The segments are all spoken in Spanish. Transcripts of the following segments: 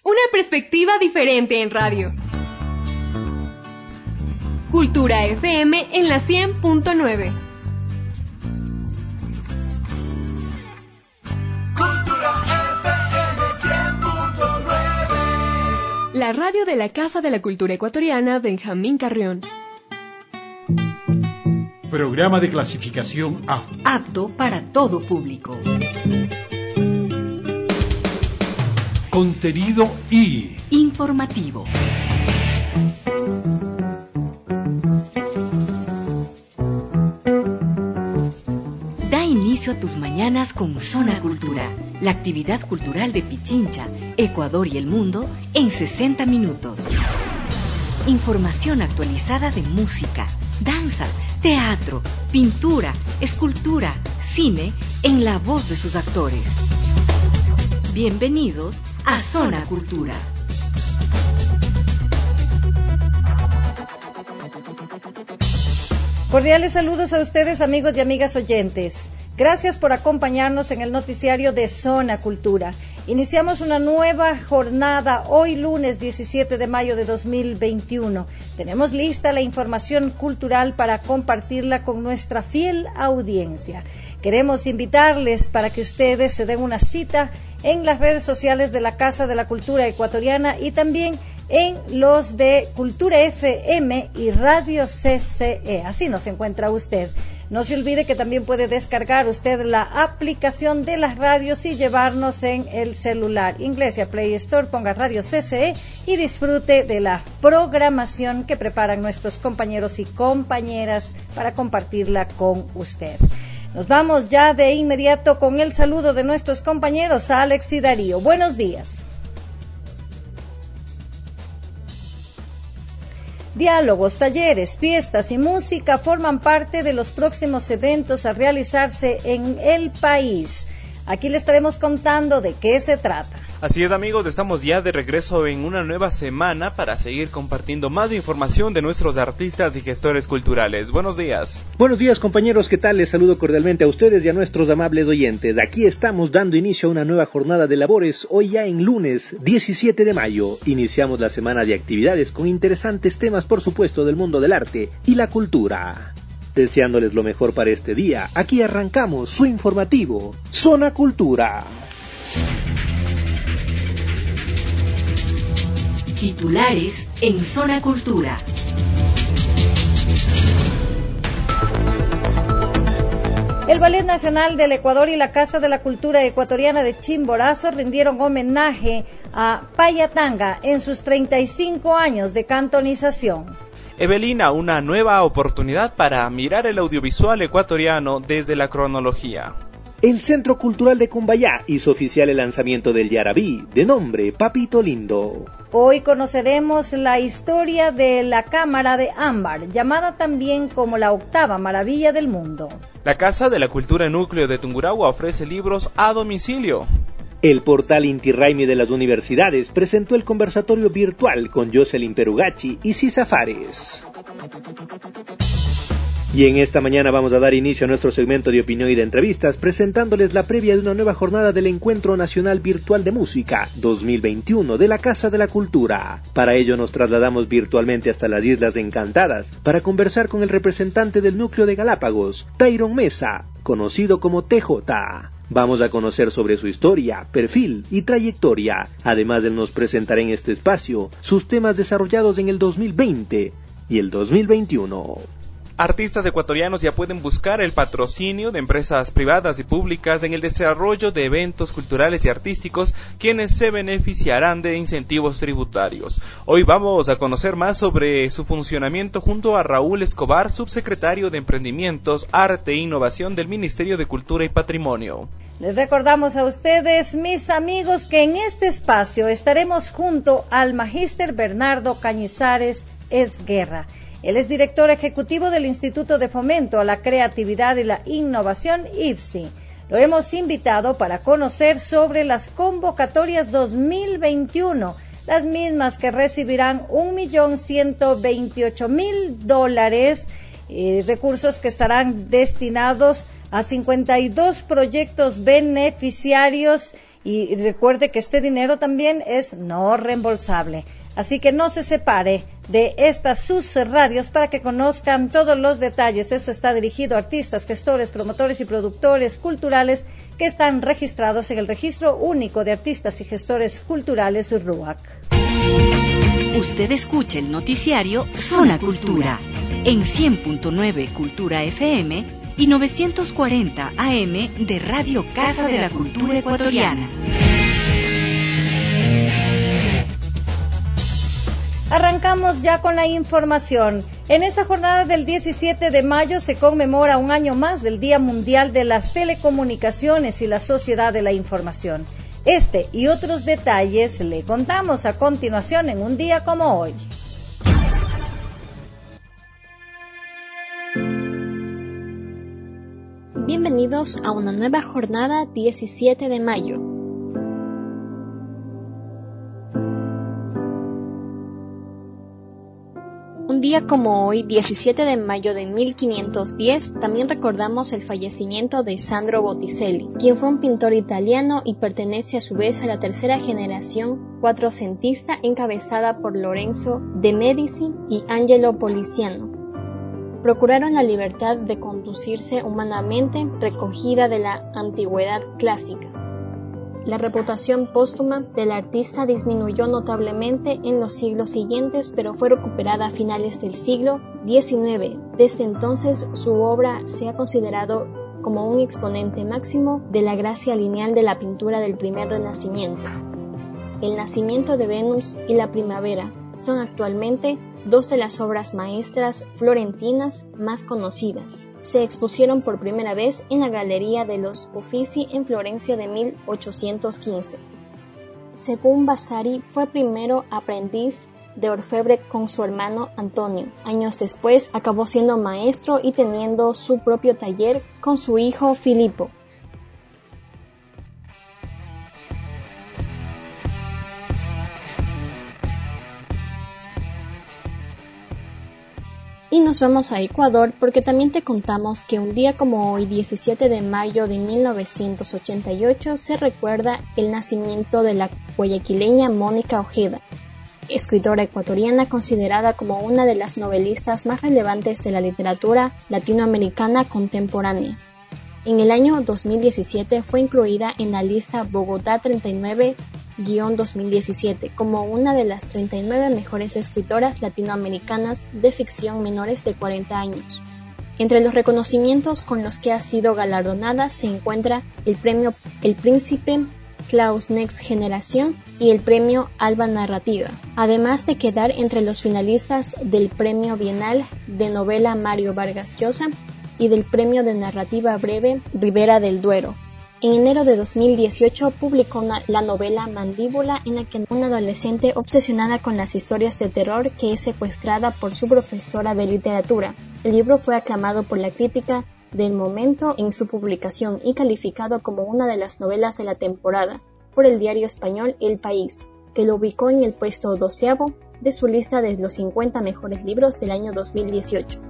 Una perspectiva diferente en radio. Cultura FM en la 100.9. La radio de la Casa de la Cultura Ecuatoriana Benjamín Carrión. Programa de clasificación A. Apto para todo público. Contenido I. Informativo. Da inicio a tus mañanas con Zona Cultura, la actividad cultural de Pichincha, Ecuador y el mundo en 60 minutos. Información actualizada de música, danza, teatro, pintura, escultura, cine, en la voz de sus actores. Bienvenidos a Zona Cultura. Cordiales saludos a ustedes, amigos y amigas oyentes. Gracias por acompañarnos en el noticiario de Zona Cultura. Iniciamos una nueva jornada hoy lunes 17 de mayo de 2021. Tenemos lista la información cultural para compartirla con nuestra fiel audiencia. Queremos invitarles para que ustedes se den una cita en las redes sociales de la Casa de la Cultura Ecuatoriana y también en los de Cultura FM y Radio CCE. Así nos encuentra usted. No se olvide que también puede descargar usted la aplicación de las radios y llevarnos en el celular. Ingrese a Play Store, ponga Radio CCE y disfrute de la programación que preparan nuestros compañeros y compañeras para compartirla con usted. Nos vamos ya de inmediato con el saludo de nuestros compañeros Alex y Darío. Buenos días. Diálogos, talleres, fiestas y música forman parte de los próximos eventos a realizarse en el país. Aquí le estaremos contando de qué se trata. Así es, amigos, estamos ya de regreso en una nueva semana para seguir compartiendo más información de nuestros artistas y gestores culturales. Buenos días. Buenos días, compañeros, ¿qué tal? Les saludo cordialmente a ustedes y a nuestros amables oyentes. Aquí estamos dando inicio a una nueva jornada de labores, hoy ya en lunes 17 de mayo. Iniciamos la semana de actividades con interesantes temas, por supuesto, del mundo del arte y la cultura. Deseándoles lo mejor para este día, aquí arrancamos su informativo, Zona Cultura. Titulares en Zona Cultura. El Ballet Nacional del Ecuador y la Casa de la Cultura Ecuatoriana de Chimborazo rindieron homenaje a Payatanga en sus 35 años de cantonización. Evelina, una nueva oportunidad para mirar el audiovisual ecuatoriano desde la cronología. El Centro Cultural de Cumbayá hizo oficial el lanzamiento del Yarabí, de nombre Papito Lindo. Hoy conoceremos la historia de la Cámara de Ámbar, llamada también como la octava maravilla del mundo. La Casa de la Cultura Núcleo de Tungurahua ofrece libros a domicilio. El portal Inti Raymi de las universidades presentó el conversatorio virtual con Jocelyn Perugachi y Cisa Fares. Y en esta mañana vamos a dar inicio a nuestro segmento de opinión y de entrevistas, presentándoles la previa de una nueva jornada del Encuentro Nacional Virtual de Música 2021 de la Casa de la Cultura. Para ello nos trasladamos virtualmente hasta las Islas Encantadas para conversar con el representante del núcleo de Galápagos, Tyron Mesa, conocido como TJ. Vamos a conocer sobre su historia, perfil y trayectoria. Además, él nos presentará en este espacio sus temas desarrollados en el 2020 y el 2021. Artistas ecuatorianos ya pueden buscar el patrocinio de empresas privadas y públicas en el desarrollo de eventos culturales y artísticos, quienes se beneficiarán de incentivos tributarios. Hoy vamos a conocer más sobre su funcionamiento junto a Raúl Escobar, subsecretario de Emprendimientos, Arte e Innovación del Ministerio de Cultura y Patrimonio. Les recordamos a ustedes, mis amigos, que en este espacio estaremos junto al magíster Bernardo Cañizares Esguerra. Él es director ejecutivo del Instituto de Fomento a la Creatividad y la Innovación, IFSI. Lo hemos invitado para conocer sobre las convocatorias 2021, las mismas que recibirán $1.128.000, recursos que estarán destinados a 52 proyectos beneficiarios Y recuerde que este dinero también es no reembolsable. Así que no se separe de estas sus radios para que conozcan todos los detalles. Esto está dirigido a artistas, gestores, promotores y productores culturales que están registrados en el Registro Único de Artistas y Gestores Culturales RUAC. Usted escucha el noticiario Zona Cultura en 100.9 Cultura FM y 940 AM de Radio Casa de la Cultura Ecuatoriana. Arrancamos ya con la información. En esta jornada del 17 de mayo se conmemora un año más del Día Mundial de las Telecomunicaciones y la Sociedad de la Información. Este y otros detalles le contamos a continuación en un día como hoy. Bienvenidos a una nueva jornada 17 de mayo. Un día como hoy, 17 de mayo de 1510, también recordamos el fallecimiento de Sandro Botticelli, quien fue un pintor italiano y pertenece a su vez a la tercera generación quattrocentista encabezada por Lorenzo de Medici y Angelo Poliziano. Procuraron la libertad de conducirse humanamente recogida de la antigüedad clásica. La reputación póstuma del artista disminuyó notablemente en los siglos siguientes, pero fue recuperada a finales del siglo XIX. Desde entonces, su obra se ha considerado como un exponente máximo de la gracia lineal de la pintura del primer Renacimiento. El nacimiento de Venus y la primavera son actualmente dos de las obras maestras florentinas más conocidas. Se expusieron por primera vez en la Galería de los Uffizi en Florencia de 1815. Según Vasari, fue primero aprendiz de orfebre con su hermano Antonio. Años después acabó siendo maestro y teniendo su propio taller con su hijo Filippo. Y nos vamos a Ecuador porque también te contamos que un día como hoy, 17 de mayo de 1988, se recuerda el nacimiento de la guayaquileña Mónica Ojeda, escritora ecuatoriana considerada como una de las novelistas más relevantes de la literatura latinoamericana contemporánea. En el año 2017 fue incluida en la lista Bogotá 39-2017 como una de las 39 mejores escritoras latinoamericanas de ficción menores de 40 años. Entre los reconocimientos con los que ha sido galardonada se encuentra el premio El Príncipe Claus Next Generación y el premio Alba Narrativa, además de quedar entre los finalistas del premio Bienal de novela Mario Vargas Llosa y del premio de narrativa breve Ribera del Duero. En enero de 2018 publicó la novela Mandíbula, en la que una adolescente obsesionada con las historias de terror que es secuestrada por su profesora de literatura. El libro fue aclamado por la crítica del momento en su publicación y calificado como una de las novelas de la temporada por el diario español El País, que lo ubicó en el puesto 12º de su lista de los 50 mejores libros del año 2018.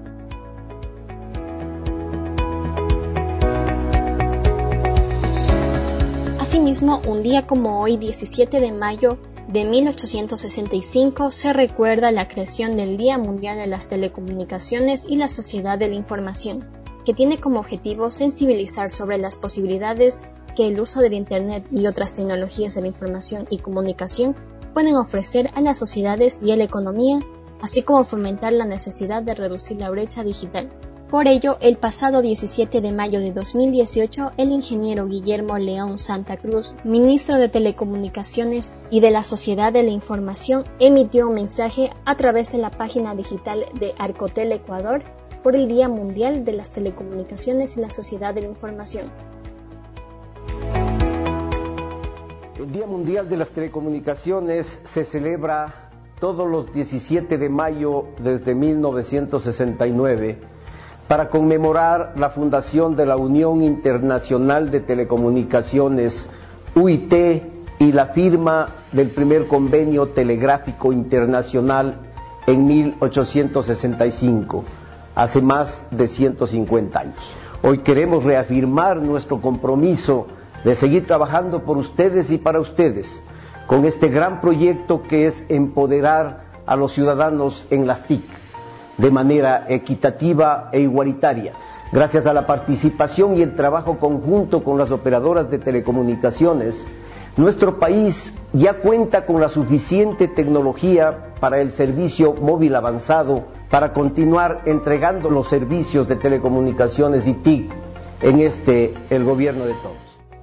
Asimismo, un día como hoy, 17 de mayo de 1865, se recuerda la creación del Día Mundial de las Telecomunicaciones y la Sociedad de la Información, que tiene como objetivo sensibilizar sobre las posibilidades que el uso del Internet y otras tecnologías de la información y comunicación pueden ofrecer a las sociedades y a la economía, así como fomentar la necesidad de reducir la brecha digital. Por ello, el pasado 17 de mayo de 2018, el ingeniero Guillermo León Santa Cruz, ministro de Telecomunicaciones y de la Sociedad de la Información, emitió un mensaje a través de la página digital de Arcotel Ecuador por el Día Mundial de las Telecomunicaciones y la Sociedad de la Información. El Día Mundial de las Telecomunicaciones se celebra todos los 17 de mayo desde 1969 para conmemorar la fundación de la Unión Internacional de Telecomunicaciones, UIT, y la firma del primer convenio telegráfico internacional en 1865, hace más de 150 años. Hoy queremos reafirmar nuestro compromiso de seguir trabajando por ustedes y para ustedes, con este gran proyecto que es empoderar a los ciudadanos en las TIC de manera equitativa e igualitaria. Gracias a la participación y el trabajo conjunto con las operadoras de telecomunicaciones, nuestro país ya cuenta con la suficiente tecnología para el servicio móvil avanzado para continuar entregando los servicios de telecomunicaciones y TIC en el gobierno de todos.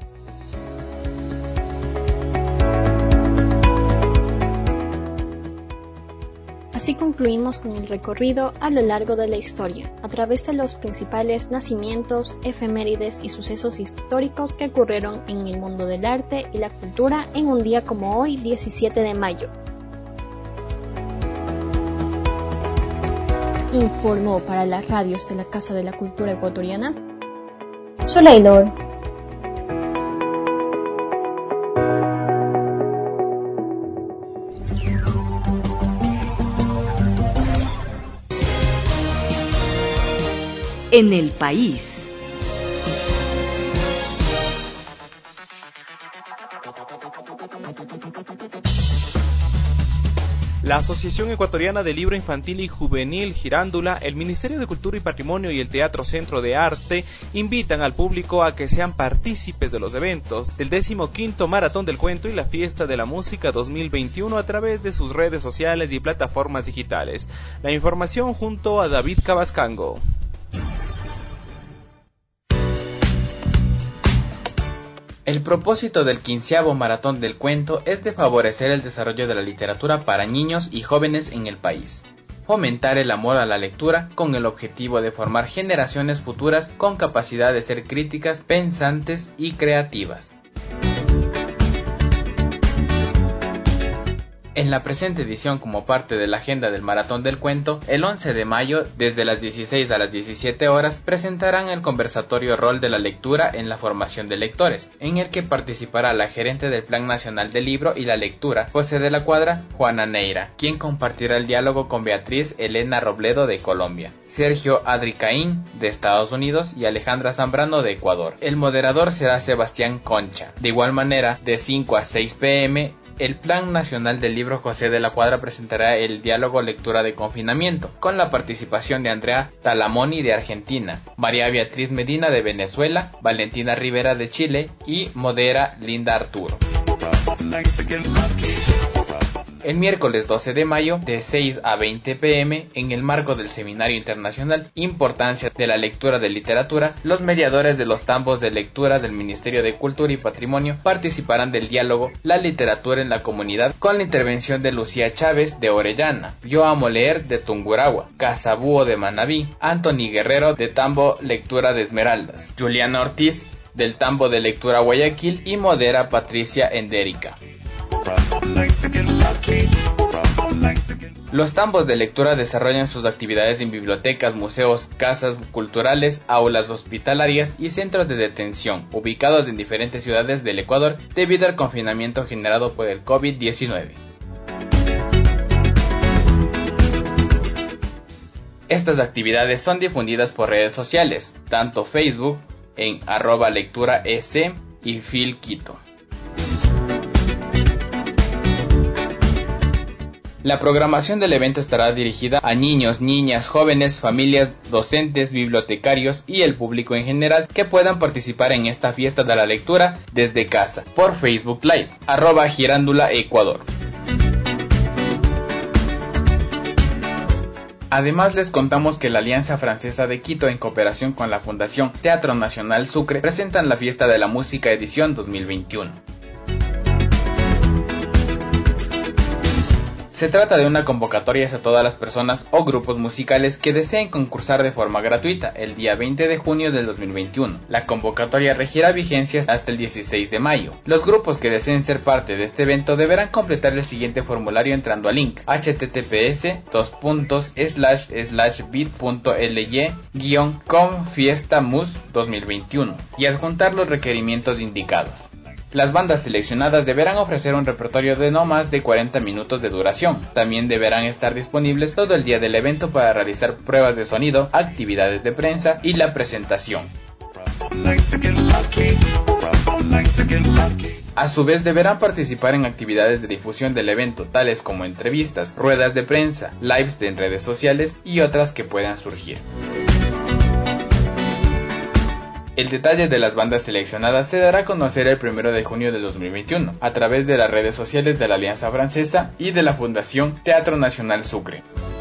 Así concluimos con el recorrido a lo largo de la historia, a través de los principales nacimientos, efemérides y sucesos históricos que ocurrieron en el mundo del arte y la cultura en un día como hoy, 17 de mayo. Informó para las radios de la Casa de la Cultura Ecuatoriana Solaylor. En el país. La Asociación Ecuatoriana de Libro Infantil y Juvenil Girándula, el Ministerio de Cultura y Patrimonio y el Teatro Centro de Arte invitan al público a que sean partícipes de los eventos del 15º Maratón del Cuento y la Fiesta de la Música 2021 a través de sus redes sociales y plataformas digitales. La información junto a David Cabascango. El propósito del 15º Maratón del Cuento es de favorecer el desarrollo de la literatura para niños y jóvenes en el país, fomentar el amor a la lectura con el objetivo de formar generaciones futuras con capacidad de ser críticas, pensantes y creativas. En la presente edición, como parte de la agenda del Maratón del Cuento, el 11 de mayo, desde las 16 a las 17 horas, presentarán el conversatorio Rol de la Lectura en la Formación de Lectores, en el que participará la gerente del Plan Nacional del Libro y la Lectura, José de la Cuadra, Juana Neira, quien compartirá el diálogo con Beatriz Elena Robledo de Colombia, Sergio Adricaín de Estados Unidos y Alejandra Zambrano de Ecuador. El moderador será Sebastián Concha. De igual manera, de 5 a 6 p.m., el Plan Nacional del Libro José de la Cuadra presentará el diálogo Lectura de Confinamiento, con la participación de Andrea Talamoni de Argentina, María Beatriz Medina de Venezuela, Valentina Rivera de Chile y modera Linda Arturo. El miércoles 12 de mayo, de 6 a 20 p.m., en el marco del Seminario Internacional Importancia de la Lectura de Literatura, los mediadores de los tambos de lectura del Ministerio de Cultura y Patrimonio participarán del diálogo La Literatura en la Comunidad, con la intervención de Lucía Chávez de Orellana, Yo Amo Leer de Tungurahua, Casabúo de Manabí, Anthony Guerrero de Tambo Lectura de Esmeraldas, Juliana Ortiz del Tambo de Lectura Guayaquil y modera Patricia Endérica. Los tambos de lectura desarrollan sus actividades en bibliotecas, museos, casas culturales, aulas hospitalarias y centros de detención, ubicados en diferentes ciudades del Ecuador debido al confinamiento generado por el COVID-19. Estas actividades son difundidas por redes sociales, tanto Facebook en @lecturaec y Phil Quito. La programación del evento estará dirigida a niños, niñas, jóvenes, familias, docentes, bibliotecarios y el público en general que puedan participar en esta fiesta de la lectura desde casa por Facebook Live, @Girándula Ecuador. Además les contamos que la Alianza Francesa de Quito, en cooperación con la Fundación Teatro Nacional Sucre, presentan la Fiesta de la Música edición 2021. Se trata de una convocatoria a todas las personas o grupos musicales que deseen concursar de forma gratuita el día 20 de junio del 2021. La convocatoria regirá vigencias hasta el 16 de mayo. Los grupos que deseen ser parte de este evento deberán completar el siguiente formulario entrando al link https://bit.ly/confiestamus2021 y adjuntar los requerimientos indicados. Las bandas seleccionadas deberán ofrecer un repertorio de no más de 40 minutos de duración. También deberán estar disponibles todo el día del evento para realizar pruebas de sonido, actividades de prensa y la presentación. A su vez deberán participar en actividades de difusión del evento, tales como entrevistas, ruedas de prensa, lives en redes sociales y otras que puedan surgir. El detalle de las bandas seleccionadas se dará a conocer el 1 de junio de 2021 a través de las redes sociales de la Alianza Francesa y de la Fundación Teatro Nacional Sucre.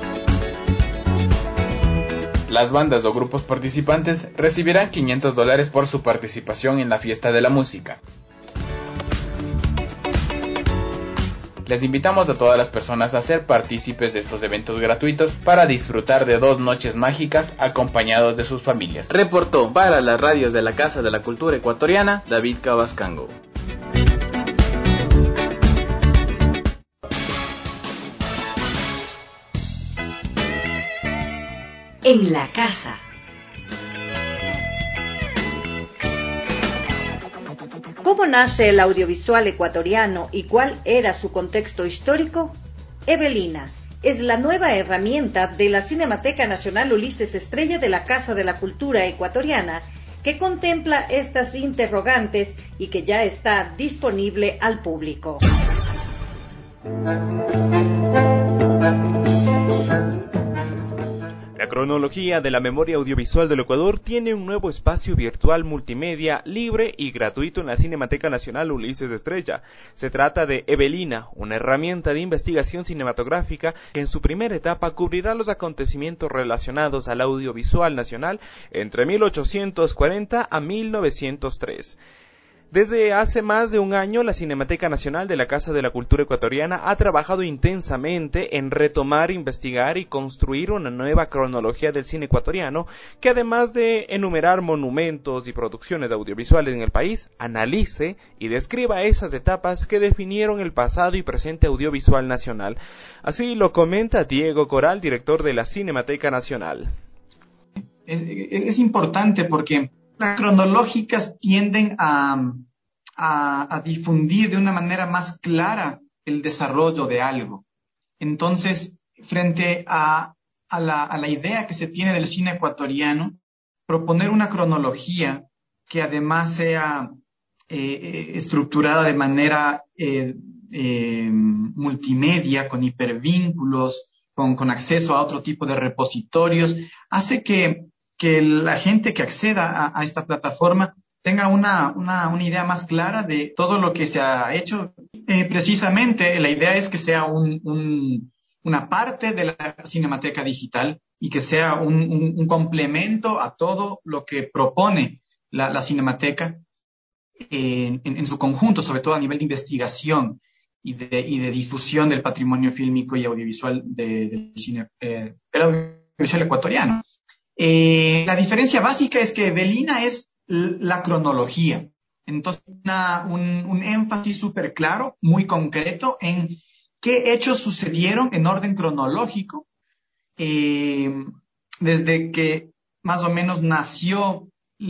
Las bandas o grupos participantes recibirán $500 por su participación en la fiesta de la música. Les invitamos a todas las personas a ser partícipes de estos eventos gratuitos para disfrutar de 2 noches mágicas acompañados de sus familias. Reportó para las radios de la Casa de la Cultura Ecuatoriana, David Cabascango. En la casa. ¿Cómo nace el audiovisual ecuatoriano y cuál era su contexto histórico? Evelina es la nueva herramienta de la Cinemateca Nacional Ulises Estrella de la Casa de la Cultura Ecuatoriana, que contempla estas interrogantes y que ya está disponible al público. La cronología de la memoria audiovisual del Ecuador tiene un nuevo espacio virtual multimedia libre y gratuito en la Cinemateca Nacional Ulises Estrella. Se trata de Evelina, una herramienta de investigación cinematográfica que en su primera etapa cubrirá los acontecimientos relacionados al audiovisual nacional entre 1840 a 1903. Desde hace más de un año, la Cinemateca Nacional de la Casa de la Cultura Ecuatoriana ha trabajado intensamente en retomar, investigar y construir una nueva cronología del cine ecuatoriano que, además de enumerar monumentos y producciones audiovisuales en el país, analice y describa esas etapas que definieron el pasado y presente audiovisual nacional. Así lo comenta Diego Coral, director de la Cinemateca Nacional. Es importante porque las cronológicas tienden a difundir de una manera más clara el desarrollo de algo. Entonces, frente a la idea que se tiene del cine ecuatoriano, proponer una cronología que además sea estructurada de manera multimedia, con hipervínculos, con acceso a otro tipo de repositorios, hace que la gente que acceda a esta plataforma tenga una idea más clara de todo lo que se ha hecho. Precisamente la idea es que sea una parte de la Cinemateca Digital y que sea un complemento a todo lo que propone la Cinemateca en su conjunto, sobre todo a nivel de investigación y de difusión del patrimonio fílmico y audiovisual del cine, el audiovisual ecuatoriano. La diferencia básica es que Evelina es la cronología. Entonces, un énfasis súper claro, muy concreto en qué hechos sucedieron en orden cronológico desde que más o menos nació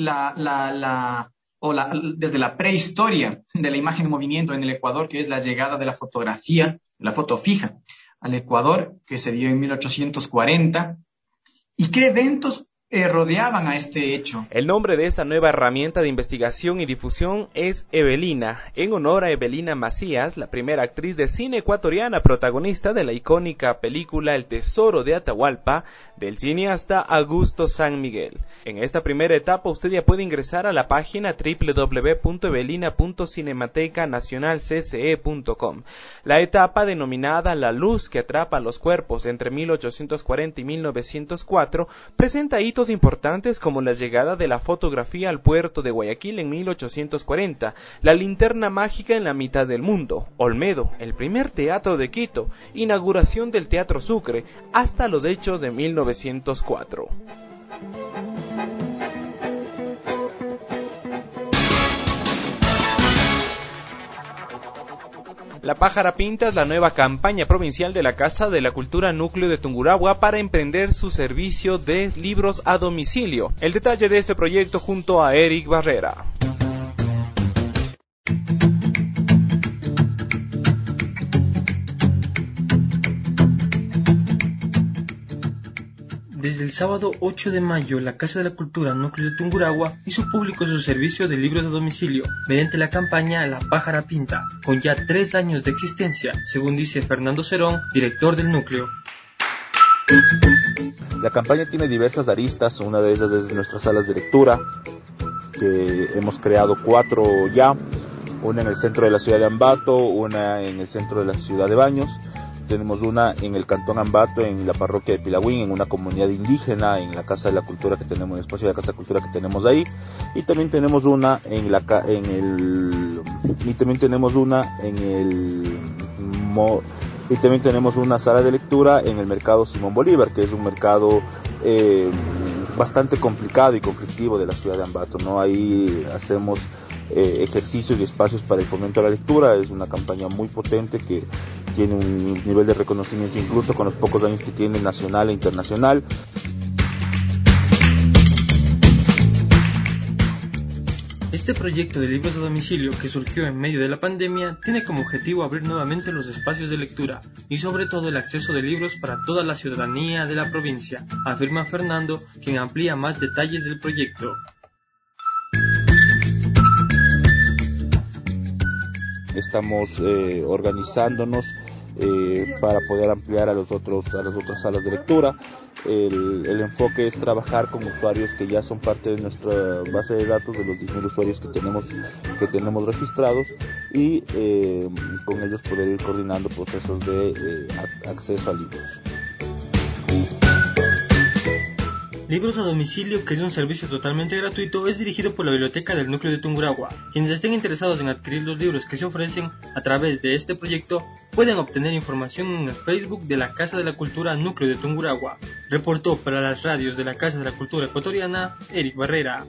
desde la prehistoria de la imagen en movimiento en el Ecuador, que es la llegada de la fotografía, la foto fija, al Ecuador, que se dio en 1840. ¿Y qué eventos rodeaban a este hecho? El nombre de esta nueva herramienta de investigación y difusión es Evelina, en honor a Evelina Macías, la primera actriz de cine ecuatoriana protagonista de la icónica película El Tesoro de Atahualpa, del cineasta Augusto San Miguel. En esta primera etapa usted ya puede ingresar a la página www.evelina.cinematecanacionalcce.com. La etapa denominada La luz que atrapa los cuerpos entre 1840 y 1904 presenta hitos importantes como la llegada de la fotografía al puerto de Guayaquil en 1840, la linterna mágica en la mitad del mundo, Olmedo, el primer teatro de Quito, inauguración del Teatro Sucre, hasta los hechos de 1904. La Pájara Pinta es la nueva campaña provincial de la Casa de la Cultura Núcleo de Tungurahua para emprender su servicio de libros a domicilio. El detalle de este proyecto junto a Eric Barrera. Desde el sábado 8 de mayo, la Casa de la Cultura Núcleo de Tungurahua hizo público su servicio de libros a domicilio mediante la campaña La Pájara Pinta, con ya 3 años de existencia, según dice Fernando Cerón, director del núcleo. La campaña tiene diversas aristas, una de ellas es nuestras salas de lectura, que hemos creado 4 ya, una en el centro de la ciudad de Ambato, una en el centro de la ciudad de Baños. Tenemos una en el Cantón Ambato, en la parroquia de Pilagüín, en una comunidad indígena, en la Casa de la Cultura que tenemos, en el espacio de la Casa de la Cultura que tenemos ahí, y también tenemos una tenemos una sala de lectura en el mercado Simón Bolívar, que es un mercado bastante complicado y conflictivo de la ciudad de Ambato, ¿no? Ahí hacemos ejercicios y espacios para el fomento de la lectura. Es una campaña muy potente que tiene un nivel de reconocimiento incluso con los pocos años que tiene nacional e internacional. Este proyecto de libros a domicilio que surgió en medio de la pandemia tiene como objetivo abrir nuevamente los espacios de lectura y sobre todo el acceso de libros para toda la ciudadanía de la provincia, afirma Fernando, quien amplía más detalles del proyecto. Estamos organizándonos para poder ampliar a las otras salas de lectura. El enfoque es trabajar con usuarios que ya son parte de nuestra base de datos, de los 10.000 usuarios que tenemos registrados, y con ellos poder ir coordinando procesos de acceso a libros. Libros a domicilio, que es un servicio totalmente gratuito, es dirigido por la Biblioteca del Núcleo de Tungurahua. Quienes estén interesados en adquirir los libros que se ofrecen a través de este proyecto pueden obtener información en el Facebook de la Casa de la Cultura Núcleo de Tungurahua. Reportó para las radios de la Casa de la Cultura Ecuatoriana, Eric Barrera.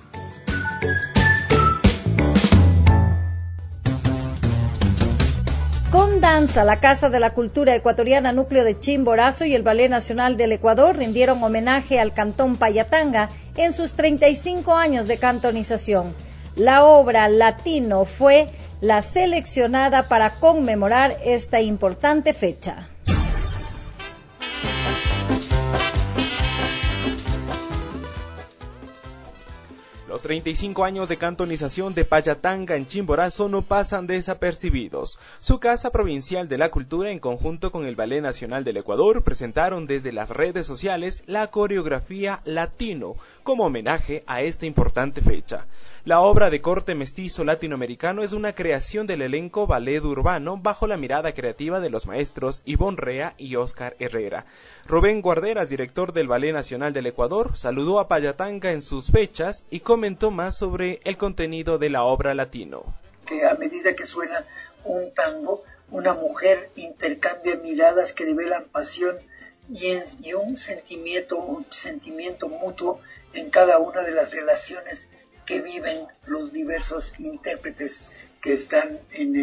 Con danza, la Casa de la Cultura Ecuatoriana Núcleo de Chimborazo y el Ballet Nacional del Ecuador rindieron homenaje al Cantón Payatanga en sus 35 años de cantonización. La obra Latino fue la seleccionada para conmemorar esta importante fecha. Los 35 años de cantonización de Payatanga en Chimborazo no pasan desapercibidos. Su Casa Provincial de la Cultura, en conjunto con el Ballet Nacional del Ecuador, presentaron desde las redes sociales la coreografía Latino, como homenaje a esta importante fecha. La obra de corte mestizo latinoamericano es una creación del elenco Ballet Urbano bajo la mirada creativa de los maestros Ivonne Rea y Óscar Herrera. Rubén Guarderas, director del Ballet Nacional del Ecuador, saludó a Payatanga en sus fechas y comentó más sobre el contenido de la obra Latino. Que a medida que suena un tango, una mujer intercambia miradas que revelan pasión y un sentimiento mutuo en cada una de las relaciones que viven los diversos intérpretes que están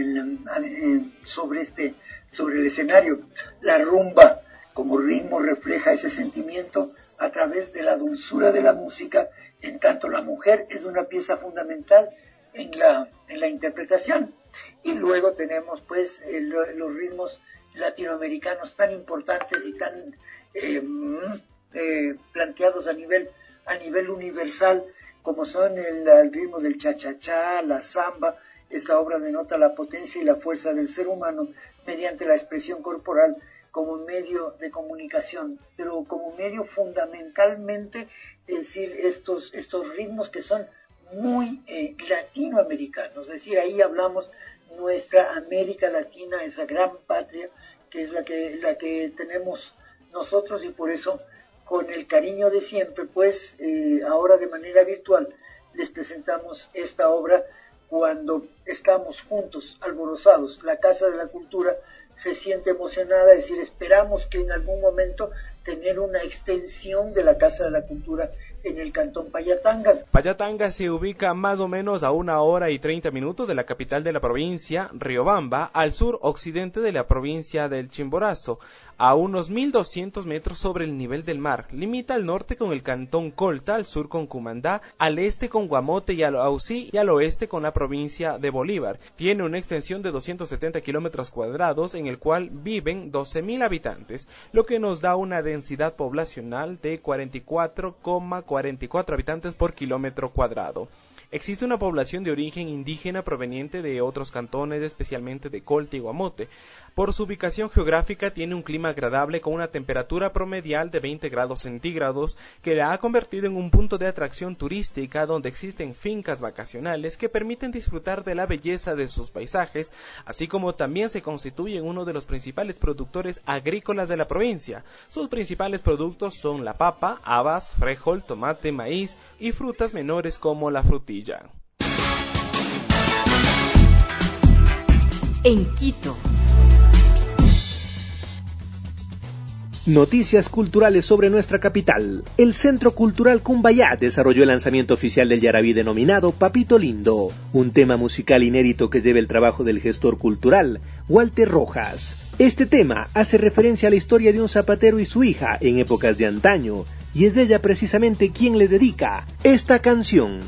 sobre el escenario. La rumba como ritmo refleja ese sentimiento a través de la dulzura de la música, en tanto la mujer es una pieza fundamental en la interpretación. Y luego tenemos pues los ritmos latinoamericanos tan importantes y tan planteados a nivel universal, como son el ritmo del cha-cha-cha, la samba. Esta obra denota la potencia y la fuerza del ser humano mediante la expresión corporal como medio de comunicación, pero como medio fundamentalmente, es decir, estos ritmos que son muy latinoamericanos, es decir, ahí hablamos nuestra América Latina, esa gran patria que es la que tenemos nosotros, y por eso con el cariño de siempre, pues ahora de manera virtual les presentamos esta obra cuando estamos juntos, alborozados. La Casa de la Cultura se siente emocionada, es decir, esperamos que en algún momento tener una extensión de la Casa de la Cultura en el Cantón Payatanga. Payatanga se ubica más o menos a 1 hora y 30 minutos de la capital de la provincia, Riobamba, al sur occidente de la provincia del Chimborazo. a unos 1200 metros sobre el nivel del mar. Limita al norte con el cantón Colta, al sur con Cumandá, al este con Guamote y Alausí y al oeste con la provincia de Bolívar. Tiene una extensión de 270 kilómetros cuadrados en el cual viven 12.000 habitantes, lo que nos da una densidad poblacional de 44,44 habitantes por kilómetro cuadrado. Existe una población de origen indígena proveniente de otros cantones, especialmente de Colta y Guamote. Por su ubicación geográfica tiene un clima agradable con una temperatura promedial de 20 grados centígrados que la ha convertido en un punto de atracción turística donde existen fincas vacacionales que permiten disfrutar de la belleza de sus paisajes, así como también se constituye en uno de los principales productores agrícolas de la provincia. Sus principales productos son la papa, habas, frijol, tomate, maíz y frutas menores como la frutilla. En Quito. Noticias culturales sobre nuestra capital. El Centro Cultural Cumbayá desarrolló el lanzamiento oficial del yarabí denominado Papito Lindo, un tema musical inédito que lleva el trabajo del gestor cultural, Walter Rojas. Este tema hace referencia a la historia de un zapatero y su hija en épocas de antaño, y es ella precisamente quien le dedica esta canción.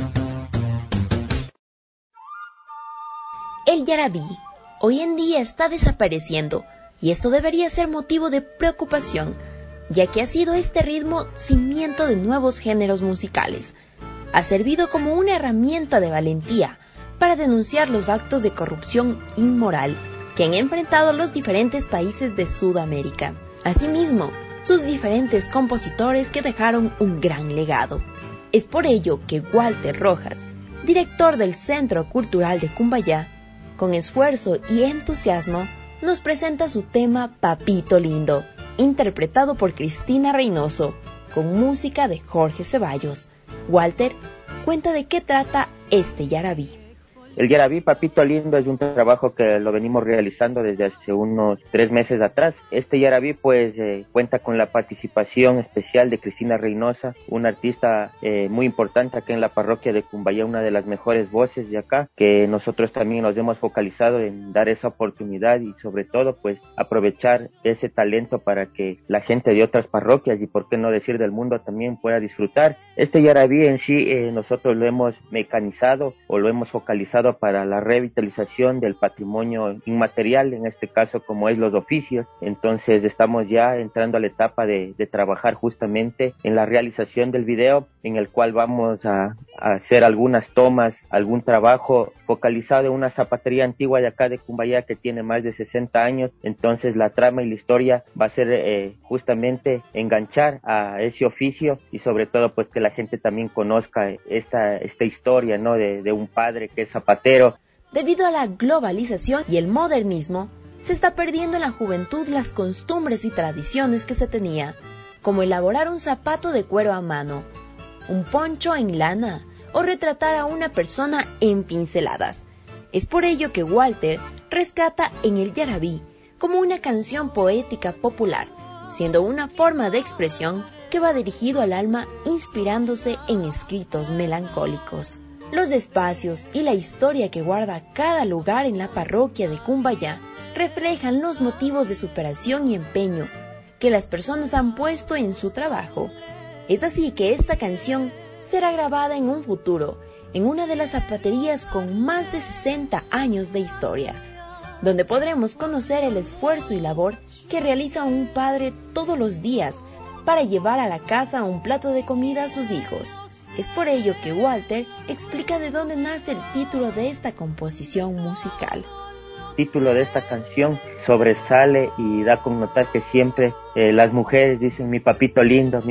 El yarabí hoy en día está desapareciendo y esto debería ser motivo de preocupación, ya que ha sido este ritmo cimiento de nuevos géneros musicales. Ha servido como una herramienta de valentía para denunciar los actos de corrupción inmoral que han enfrentado los diferentes países de Sudamérica. Asimismo, sus diferentes compositores que dejaron un gran legado. Es por ello que Walter Rojas, director del Centro Cultural de Cumbayá, con esfuerzo y entusiasmo, nos presenta su tema Papito Lindo, interpretado por Cristina Reynoso, con música de Jorge Ceballos. Walter cuenta de qué trata este yarabí. El yarabí Papito Lindo es un trabajo que lo venimos realizando desde hace unos 3 meses atrás. Este yarabí cuenta con la participación especial de Cristina Reynosa, una artista muy importante acá en la parroquia de Cumbayá, una de las mejores voces de acá, que nosotros también nos hemos focalizado en dar esa oportunidad y sobre todo aprovechar ese talento para que la gente de otras parroquias y por qué no decir del mundo también pueda disfrutar. Este yarabí en sí nosotros lo hemos mecanizado o lo hemos focalizado para la revitalización del patrimonio inmaterial, en este caso como es los oficios. Entonces estamos ya entrando a la etapa de trabajar justamente en la realización del video, en el cual vamos a hacer algunas tomas, algún trabajo focalizado en una zapatería antigua de acá de Cumbayá que tiene más de 60 años. Entonces la trama y la historia va a ser justamente enganchar a ese oficio y sobre todo que la gente también conozca esta historia, ¿no? de un padre que es zapatero. Debido a la globalización y el modernismo, se está perdiendo en la juventud las costumbres y tradiciones que se tenía, como elaborar un zapato de cuero a mano, un poncho en lana o retratar a una persona en pinceladas. Es por ello que Walter rescata en el yarabí como una canción poética popular, siendo una forma de expresión que va dirigido al alma inspirándose en escritos melancólicos. Los espacios y la historia que guarda cada lugar en la parroquia de Cumbayá reflejan los motivos de superación y empeño que las personas han puesto en su trabajo. Es así que esta canción será grabada en un futuro en una de las zapaterías con más de 60 años de historia, donde podremos conocer el esfuerzo y labor que realiza un padre todos los días para llevar a la casa un plato de comida a sus hijos. Es por ello que Walter explica de dónde nace el título de esta composición musical. El título de esta canción sobresale y da con notar que siempre las mujeres dicen mi papito lindo,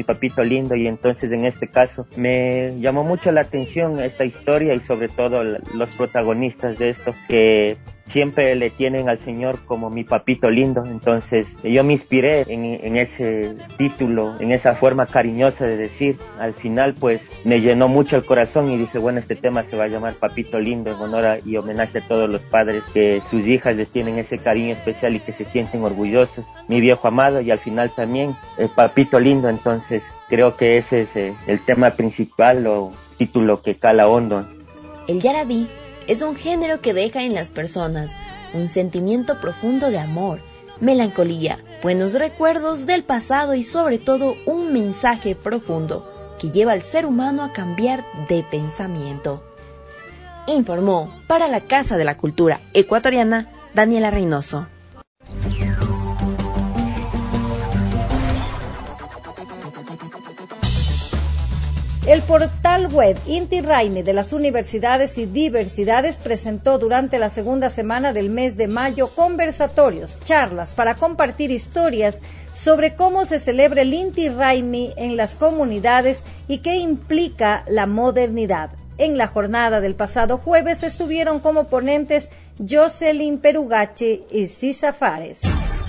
y entonces en este caso me llamó mucho la atención esta historia y sobre todo los protagonistas de esto que siempre le tienen al Señor como mi papito lindo. Entonces yo me inspiré en ese título, en esa forma cariñosa de decir. Al final me llenó mucho el corazón y dije, bueno, este tema se va a llamar Papito Lindo en honor y homenaje a todos los padres que sus hijas les tienen ese cariño especial y que se sienten orgullosos. Mi viejo amado y al final también el Papito Lindo. Entonces creo que ese es el tema principal o título que cala hondo. El yarabí es un género que deja en las personas un sentimiento profundo de amor, melancolía, buenos recuerdos del pasado y sobre todo un mensaje profundo que lleva al ser humano a cambiar de pensamiento. Informó para la Casa de la Cultura Ecuatoriana Daniela Reynoso. El portal web Inti Raymi de las Universidades y Diversidades presentó durante la segunda semana del mes de mayo conversatorios, charlas para compartir historias sobre cómo se celebra el Inti Raymi en las comunidades y qué implica la modernidad. En la jornada del pasado jueves estuvieron como ponentes Jocelyn Perugache y Cisa Fares.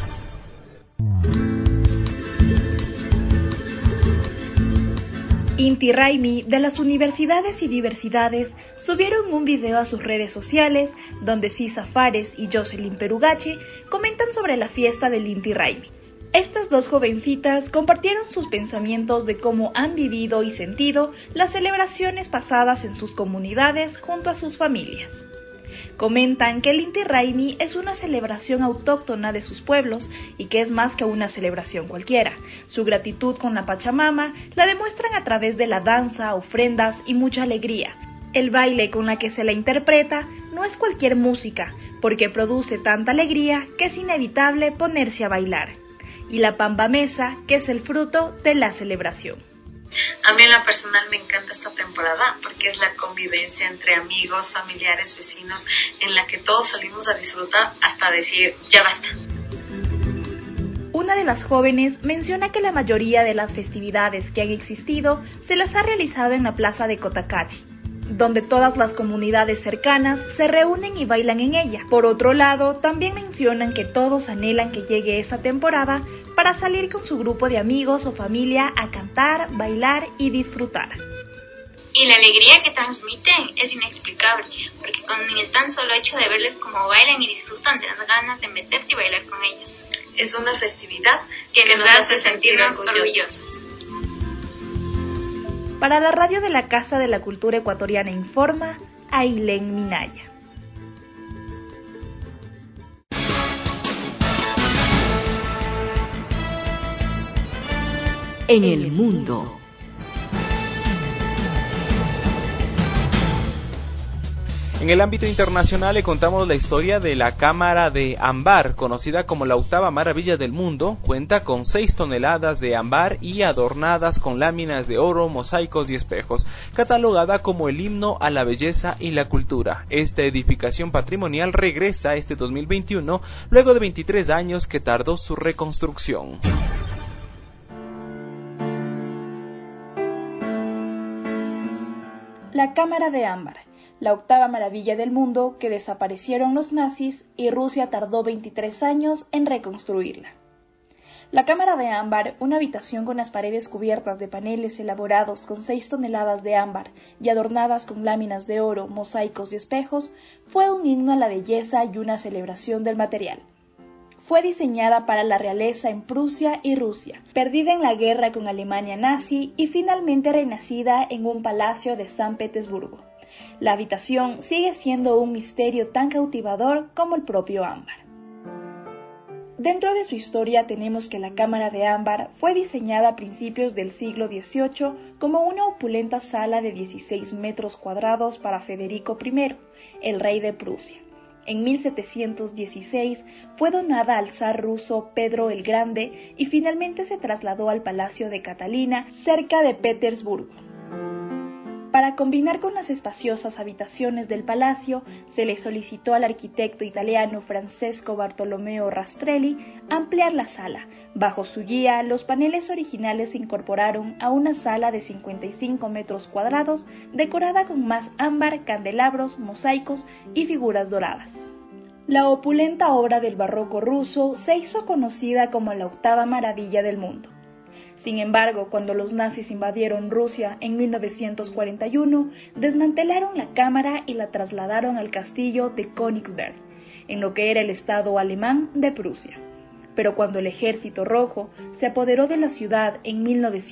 Inti Raymi de las Universidades y Diversidades subieron un video a sus redes sociales donde Cisa Fares y Jocelyn Perugache comentan sobre la fiesta del Inti Raymi. Estas dos jovencitas compartieron sus pensamientos de cómo han vivido y sentido las celebraciones pasadas en sus comunidades junto a sus familias. Comentan que el Inti Raymi es una celebración autóctona de sus pueblos y que es más que una celebración cualquiera. Su gratitud con la Pachamama la demuestran a través de la danza, ofrendas y mucha alegría. El baile con la que se la interpreta no es cualquier música, porque produce tanta alegría que es inevitable ponerse a bailar. Y la pambamesa, que es el fruto de la celebración. A mí en lo personal me encanta esta temporada porque es la convivencia entre amigos, familiares, vecinos, en la que todos salimos a disfrutar hasta decir ya basta. Una de las jóvenes menciona que la mayoría de las festividades que han existido se las ha realizado en la plaza de Cotacati, donde todas las comunidades cercanas se reúnen y bailan en ella. Por otro lado, también mencionan que todos anhelan que llegue esa temporada para salir con su grupo de amigos o familia a cantar, bailar y disfrutar. Y la alegría que transmiten es inexplicable, porque con el tan solo hecho de verles cómo bailan y disfrutan, te dan ganas de meterte y bailar con ellos. Es una festividad que nos hace sentirnos orgullosos. Para la radio de la Casa de la Cultura Ecuatoriana informa Ailén Minaya. En el mundo. En el ámbito internacional le contamos la historia de la Cámara de Ámbar, conocida como la octava maravilla del mundo. Cuenta con 6 toneladas de ámbar y adornadas con láminas de oro, mosaicos y espejos, catalogada como el himno a la belleza y la cultura. Esta edificación patrimonial regresa este 2021, luego de 23 años que tardó su reconstrucción. La Cámara de Ámbar, la octava maravilla del mundo que desaparecieron los nazis y Rusia tardó 23 años en reconstruirla. La Cámara de Ámbar, una habitación con las paredes cubiertas de paneles elaborados con 6 toneladas de ámbar y adornadas con láminas de oro, mosaicos y espejos, fue un himno a la belleza y una celebración del material. Fue diseñada para la realeza en Prusia y Rusia, perdida en la guerra con Alemania nazi y finalmente renacida en un palacio de San Petersburgo. La habitación sigue siendo un misterio tan cautivador como el propio ámbar. Dentro de su historia tenemos que la Cámara de Ámbar fue diseñada a principios del siglo XVIII como una opulenta sala de 16 metros cuadrados para Federico I, el rey de Prusia. En 1716 fue donada al zar ruso Pedro el Grande y finalmente se trasladó al Palacio de Catalina, cerca de Petersburgo. Para combinar con las espaciosas habitaciones del palacio, se le solicitó al arquitecto italiano Francesco Bartolomeo Rastrelli ampliar la sala. Bajo su guía, los paneles originales se incorporaron a una sala de 55 metros cuadrados, decorada con más ámbar, candelabros, mosaicos y figuras doradas. La opulenta obra del barroco ruso se hizo conocida como la octava maravilla del mundo. Sin embargo, cuando los nazis invadieron Rusia en 1941, desmantelaron la cámara y la trasladaron al castillo de Königsberg, en lo que era el estado alemán de Prusia. Pero cuando el Ejército Rojo se apoderó de la ciudad en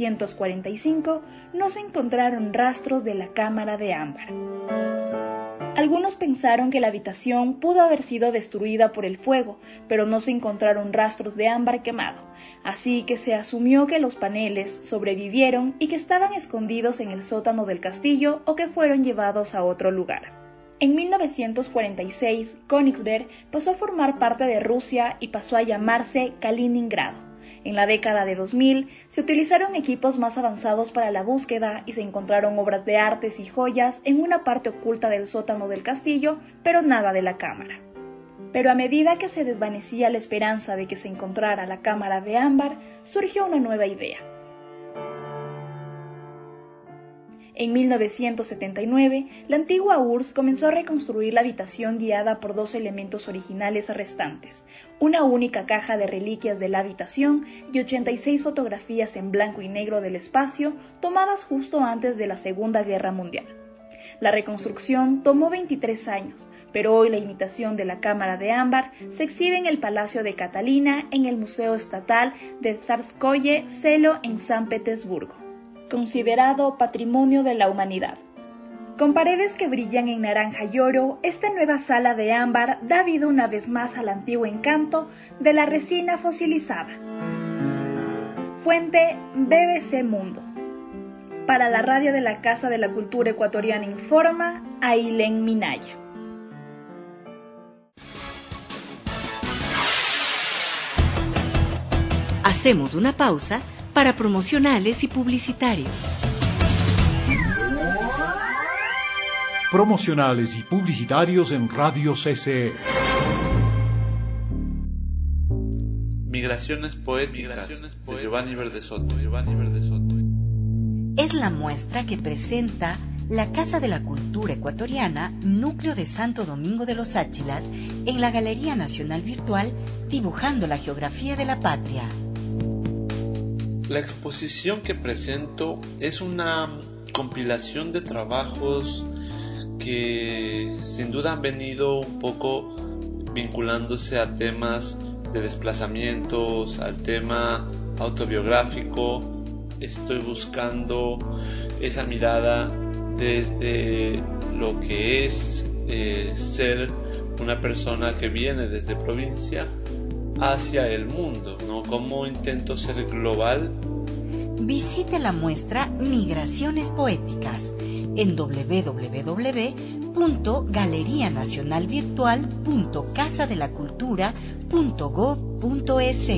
1945, no se encontraron rastros de la Cámara de Ámbar. Algunos pensaron que la habitación pudo haber sido destruida por el fuego, pero no se encontraron rastros de ámbar quemado, así que se asumió que los paneles sobrevivieron y que estaban escondidos en el sótano del castillo o que fueron llevados a otro lugar. En 1946, Königsberg pasó a formar parte de Rusia y pasó a llamarse Kaliningrado. En la década de 2000 se utilizaron equipos más avanzados para la búsqueda y se encontraron obras de artes y joyas en una parte oculta del sótano del castillo, pero nada de la cámara. Pero a medida que se desvanecía la esperanza de que se encontrara la cámara de ámbar, surgió una nueva idea. En 1979, la antigua URSS comenzó a reconstruir la habitación guiada por dos elementos originales restantes, una única caja de reliquias de la habitación y 86 fotografías en blanco y negro del espacio tomadas justo antes de la Segunda Guerra Mundial. La reconstrucción tomó 23 años, pero hoy la imitación de la cámara de ámbar se exhibe en el Palacio de Catalina en el Museo Estatal de Tsarskoye Selo en San Petersburgo, considerado Patrimonio de la Humanidad. Con paredes que brillan en naranja y oro, esta nueva sala de ámbar da vida una vez más al antiguo encanto de la resina fosilizada. Fuente BBC Mundo. Para la radio de la Casa de la Cultura Ecuatoriana informa Ailén Minaya. Hacemos una pausa para promocionales y publicitarios. Promocionales y publicitarios en Radio CCE. Migraciones poéticas de Giovanni Verdesoto. Es la muestra que presenta la Casa de la Cultura Ecuatoriana, núcleo de Santo Domingo de los Áchilas, en la Galería Nacional Virtual, dibujando la geografía de la patria. La exposición que presento es una compilación de trabajos que sin duda han venido un poco vinculándose a temas de desplazamientos, al tema autobiográfico. Estoy buscando esa mirada desde lo que es ser una persona que viene desde provincia hacia el mundo, ¿no? Cómo intento ser global. Visite la muestra Migraciones Poéticas en www.galerianacionalvirtual.casadelacultura.gov.es.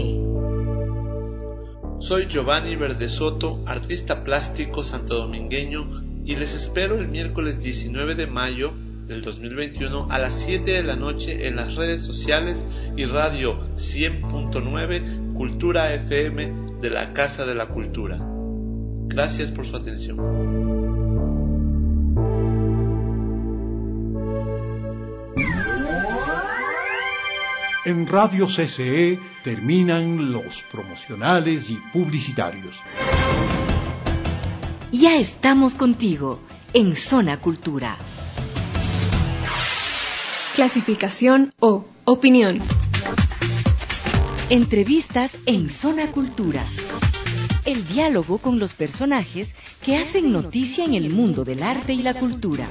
Soy Giovanni Verdesoto, artista plástico santodomingueño, y les espero el miércoles 19 de mayo del 2021 a las 7 de la noche en las redes sociales y radio 100.9 Cultura FM de la Casa de la Cultura. Gracias por su atención. En Radio CCE terminan los promocionales y publicitarios. Ya estamos contigo en Zona Cultura. Clasificación O. Opinión. Entrevistas en Zona Cultura. El diálogo con los personajes que hacen noticia en el mundo del arte y la cultura.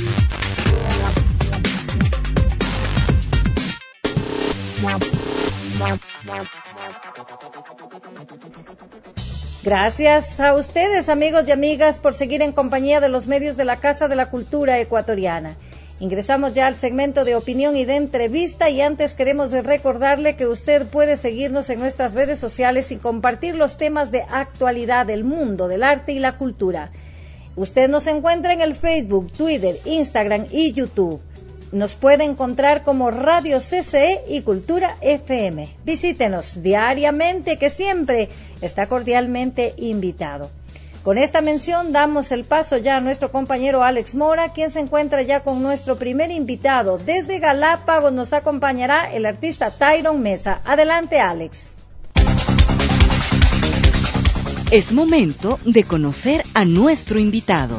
Gracias a ustedes, amigos y amigas, por seguir en compañía de los medios de la Casa de la Cultura Ecuatoriana. Ingresamos ya al segmento de opinión y de entrevista, y antes queremos recordarle que usted puede seguirnos en nuestras redes sociales y compartir los temas de actualidad del mundo del arte y la cultura. Usted nos encuentra en el Facebook, Twitter, Instagram y YouTube. Nos puede encontrar como Radio CCE y Cultura FM. Visítenos diariamente, que siempre está cordialmente invitado. Con esta mención damos el paso ya a nuestro compañero Alex Mora, quien se encuentra ya con nuestro primer invitado. Desde Galápagos nos acompañará el artista Tyron Mesa. Adelante, Alex. Es momento de conocer a nuestro invitado.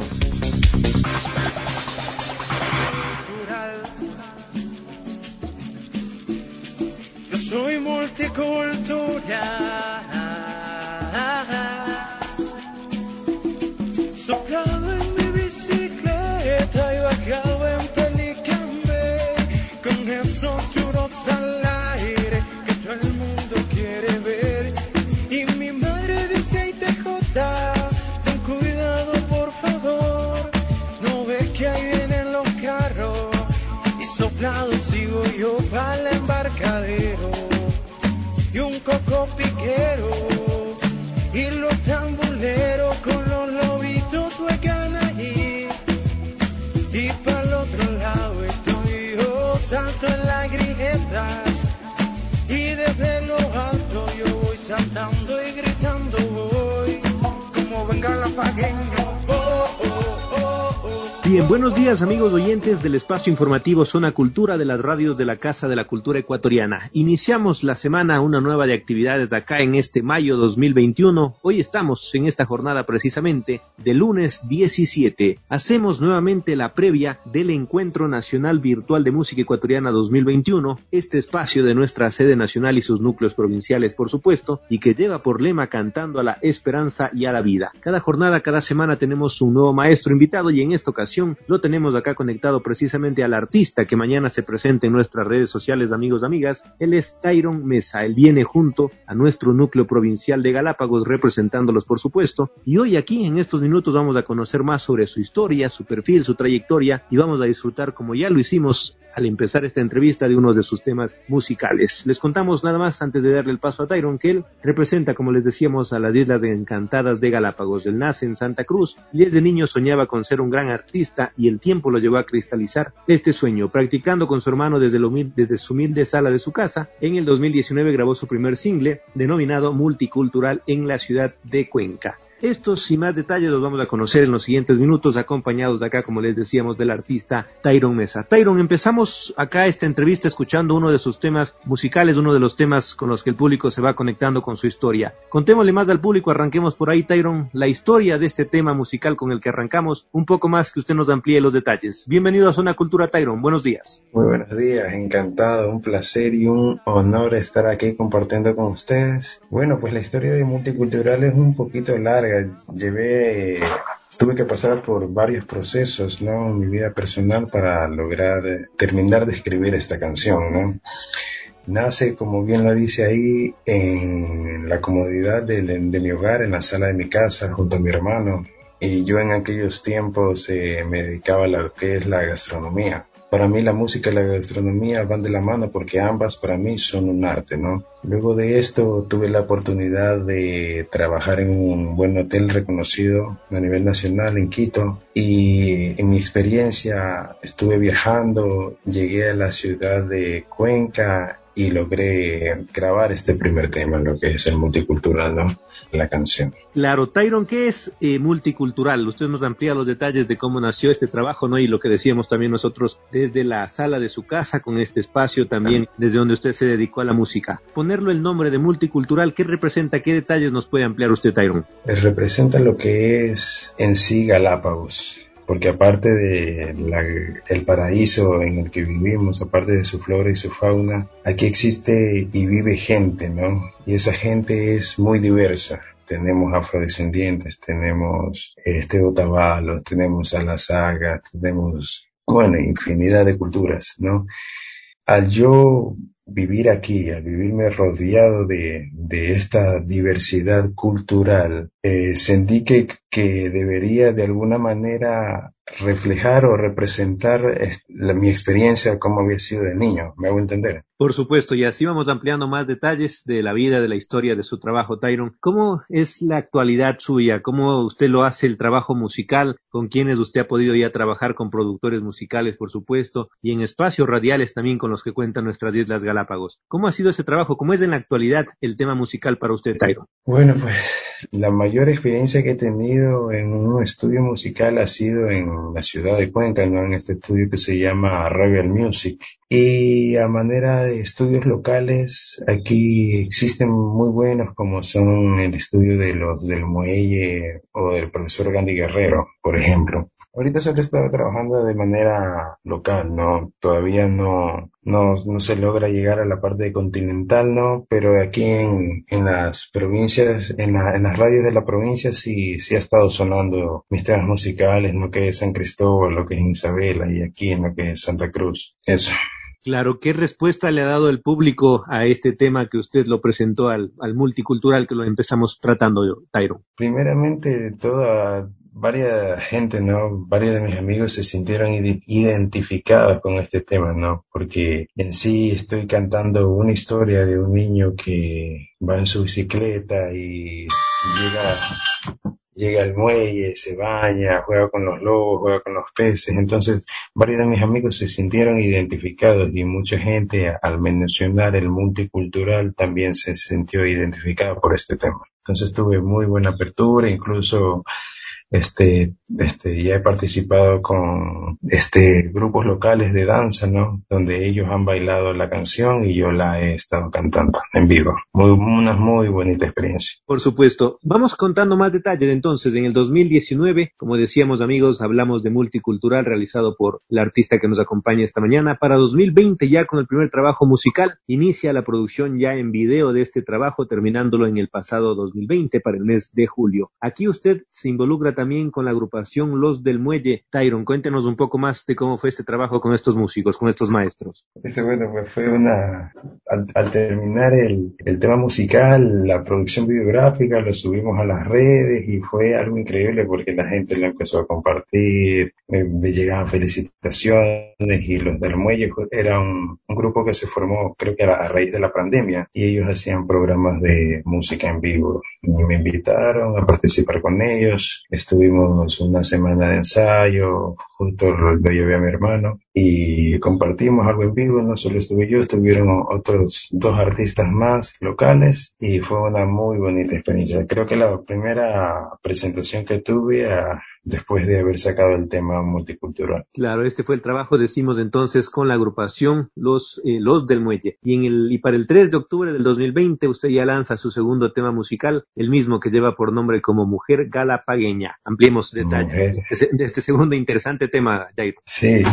Yo soy multicultural. Soplaba en mi bicicleta y bajaba en película. desde lo alto yo voy saltando y gritando voy, como venga la pagueña. Bien, buenos días amigos oyentes del espacio informativo Zona Cultura de las radios de la Casa de la Cultura Ecuatoriana. Iniciamos la semana una nueva de actividades acá en este mayo 2021. Hoy estamos en esta jornada precisamente de lunes 17. Hacemos nuevamente la previa del Encuentro Nacional Virtual de Música Ecuatoriana 2021, este espacio de nuestra sede nacional y sus núcleos provinciales, por supuesto, y que lleva por lema Cantando a la Esperanza y a la Vida. Cada jornada, cada semana tenemos un nuevo maestro invitado y en esta ocasión lo tenemos acá conectado precisamente al artista que mañana se presenta en nuestras redes sociales, amigos, amigas. Él es Tyron Mesa. Él viene junto a nuestro núcleo provincial de Galápagos, representándolos por supuesto, y hoy aquí en estos minutos vamos a conocer más sobre su historia, su perfil, su trayectoria, y vamos a disfrutar, como ya lo hicimos al empezar esta entrevista, de uno de sus temas musicales. Les contamos nada más antes de darle el paso a Tyron que él representa, como les decíamos, a las Islas Encantadas de Galápagos. Él nace en Santa Cruz y desde niño soñaba con ser un gran artista, y el tiempo lo llevó a cristalizar este sueño, practicando con su hermano desde su humilde sala de su casa. En el 2019 grabó su primer single denominado Multicultural en la ciudad de Cuenca. Estos y más detalles los vamos a conocer en los siguientes minutos, acompañados de acá, como les decíamos, del artista Tyron Mesa. Tyron, empezamos acá esta entrevista escuchando uno de sus temas musicales, uno de los temas con los que el público se va conectando con su historia. Contémosle más al público, arranquemos por ahí, Tyron, la historia de este tema musical con el que arrancamos, un poco más que usted nos amplíe los detalles. Bienvenido a Zona Cultura, Tyron, buenos días. Muy buenos días, encantado, un placer y un honor estar aquí compartiendo con ustedes. Bueno, pues la historia de Multicultural es un poquito larga. Tuve que pasar por varios procesos, ¿no?, en mi vida personal para lograr terminar de escribir esta canción, ¿no? Nace, como bien lo dice ahí, en la comodidad de mi hogar, en la sala de mi casa, junto a mi hermano. Y yo en aquellos tiempos me dedicaba a lo que es la gastronomía. Para mí la música y la gastronomía van de la mano porque ambas para mí son un arte, ¿no? Luego de esto tuve la oportunidad de trabajar en un buen hotel reconocido a nivel nacional en Quito, y en mi experiencia estuve viajando, llegué a la ciudad de Cuenca y logré grabar este primer tema, lo que es el Multicultural, ¿no?, la canción. Claro, Tyron, ¿qué es Multicultural? Usted nos amplía los detalles de cómo nació este trabajo, ¿no? Y lo que decíamos también nosotros desde la sala de su casa, con este espacio también, desde donde usted se dedicó a la música. Ponerlo el nombre de Multicultural, ¿qué representa? ¿Qué detalles nos puede ampliar usted, Tyron? Representa lo que es en sí Galápagos. Porque aparte de el paraíso en el que vivimos, aparte de su flora y su fauna, aquí existe y vive gente, ¿no? Y esa gente es muy diversa. Tenemos afrodescendientes, tenemos otavalos, tenemos alazagas, tenemos, bueno, infinidad de culturas, ¿no? Al yo vivir aquí, al vivirme rodeado de esta diversidad cultural, sentí que debería de alguna manera reflejar o representar mi experiencia como había sido de niño. ¿Me hago entender? Por supuesto, y así vamos ampliando más detalles de la vida, de la historia de su trabajo, Tyron. ¿Cómo es la actualidad suya? ¿Cómo usted lo hace el trabajo musical? ¿Con quienes usted ha podido ya trabajar? Con productores musicales, por supuesto, y en espacios radiales también con los que cuentan nuestras Islas Galápagos. ¿Cómo ha sido ese trabajo? ¿Cómo es en la actualidad el tema musical para usted, Tyron? Bueno, pues la mayor experiencia que he tenido en un estudio musical ha sido en la ciudad de Cuenca, ¿no?, en este estudio que se llama Rebel Music. Y a manera de estudios locales, aquí existen muy buenos, como son el estudio de los del Muelle o del profesor Gandhi Guerrero, por ejemplo. Ahorita solo estaba trabajando de manera local, ¿no? Todavía no se logra llegar a la parte continental, ¿no? Pero aquí en las provincias, en las radios de la provincia sí ha estado sonando mis temas musicales, lo que es San Cristóbal, lo que es Isabela, y aquí en lo que es Santa Cruz. Eso. Claro, ¿qué respuesta le ha dado el público a este tema que usted lo presentó al Multicultural, que lo empezamos tratando, Tyron? Primeramente, varias gente, ¿no? Varios de mis amigos se sintieron identificados con este tema, ¿no? Porque en sí estoy cantando una historia de un niño que va en su bicicleta y llega al muelle, se baña, juega con los lobos, juega con los peces. Entonces, varios de mis amigos se sintieron identificados y mucha gente, al mencionar el multicultural, también se sintió identificada por este tema. Entonces tuve muy buena apertura, incluso ya he participado con grupos locales de danza, ¿no? Donde ellos han bailado la canción y yo la he estado cantando en vivo. Una muy bonita experiencia. Por supuesto. Vamos contando más detalles. Entonces, en el 2019, como decíamos, amigos, hablamos de multicultural realizado por la artista que nos acompaña esta mañana. Para 2020, ya con el primer trabajo musical, inicia la producción ya en video de este trabajo, terminándolo en el pasado 2020 para el mes de julio. Aquí usted se involucra también con la agrupación Los del Muelle. Tyron, cuéntenos un poco más de cómo fue este trabajo con estos músicos, con estos maestros. Bueno, pues fue al terminar el tema musical, la producción videográfica, lo subimos a las redes y fue algo increíble porque la gente lo empezó a compartir, me llegaban felicitaciones y Los del Muelle era un grupo que se formó creo que a raíz de la pandemia y ellos hacían programas de música en vivo y me invitaron a participar con ellos. Estuvimos una semana de ensayo, justo lo llevé a mi hermano y compartimos algo en vivo. No solo estuve yo, estuvieron otros 2 artistas más locales y fue una muy bonita experiencia. Creo que la primera presentación que tuve después de haber sacado el tema multicultural. Claro, este fue el trabajo, decimos entonces, con la agrupación Los del Muelle. Y para el 3 de octubre del 2020 usted ya lanza su segundo tema musical, el mismo que lleva por nombre como Mujer Galapagueña. Ampliemos detalles de este segundo interesante tema, Jair. Sí,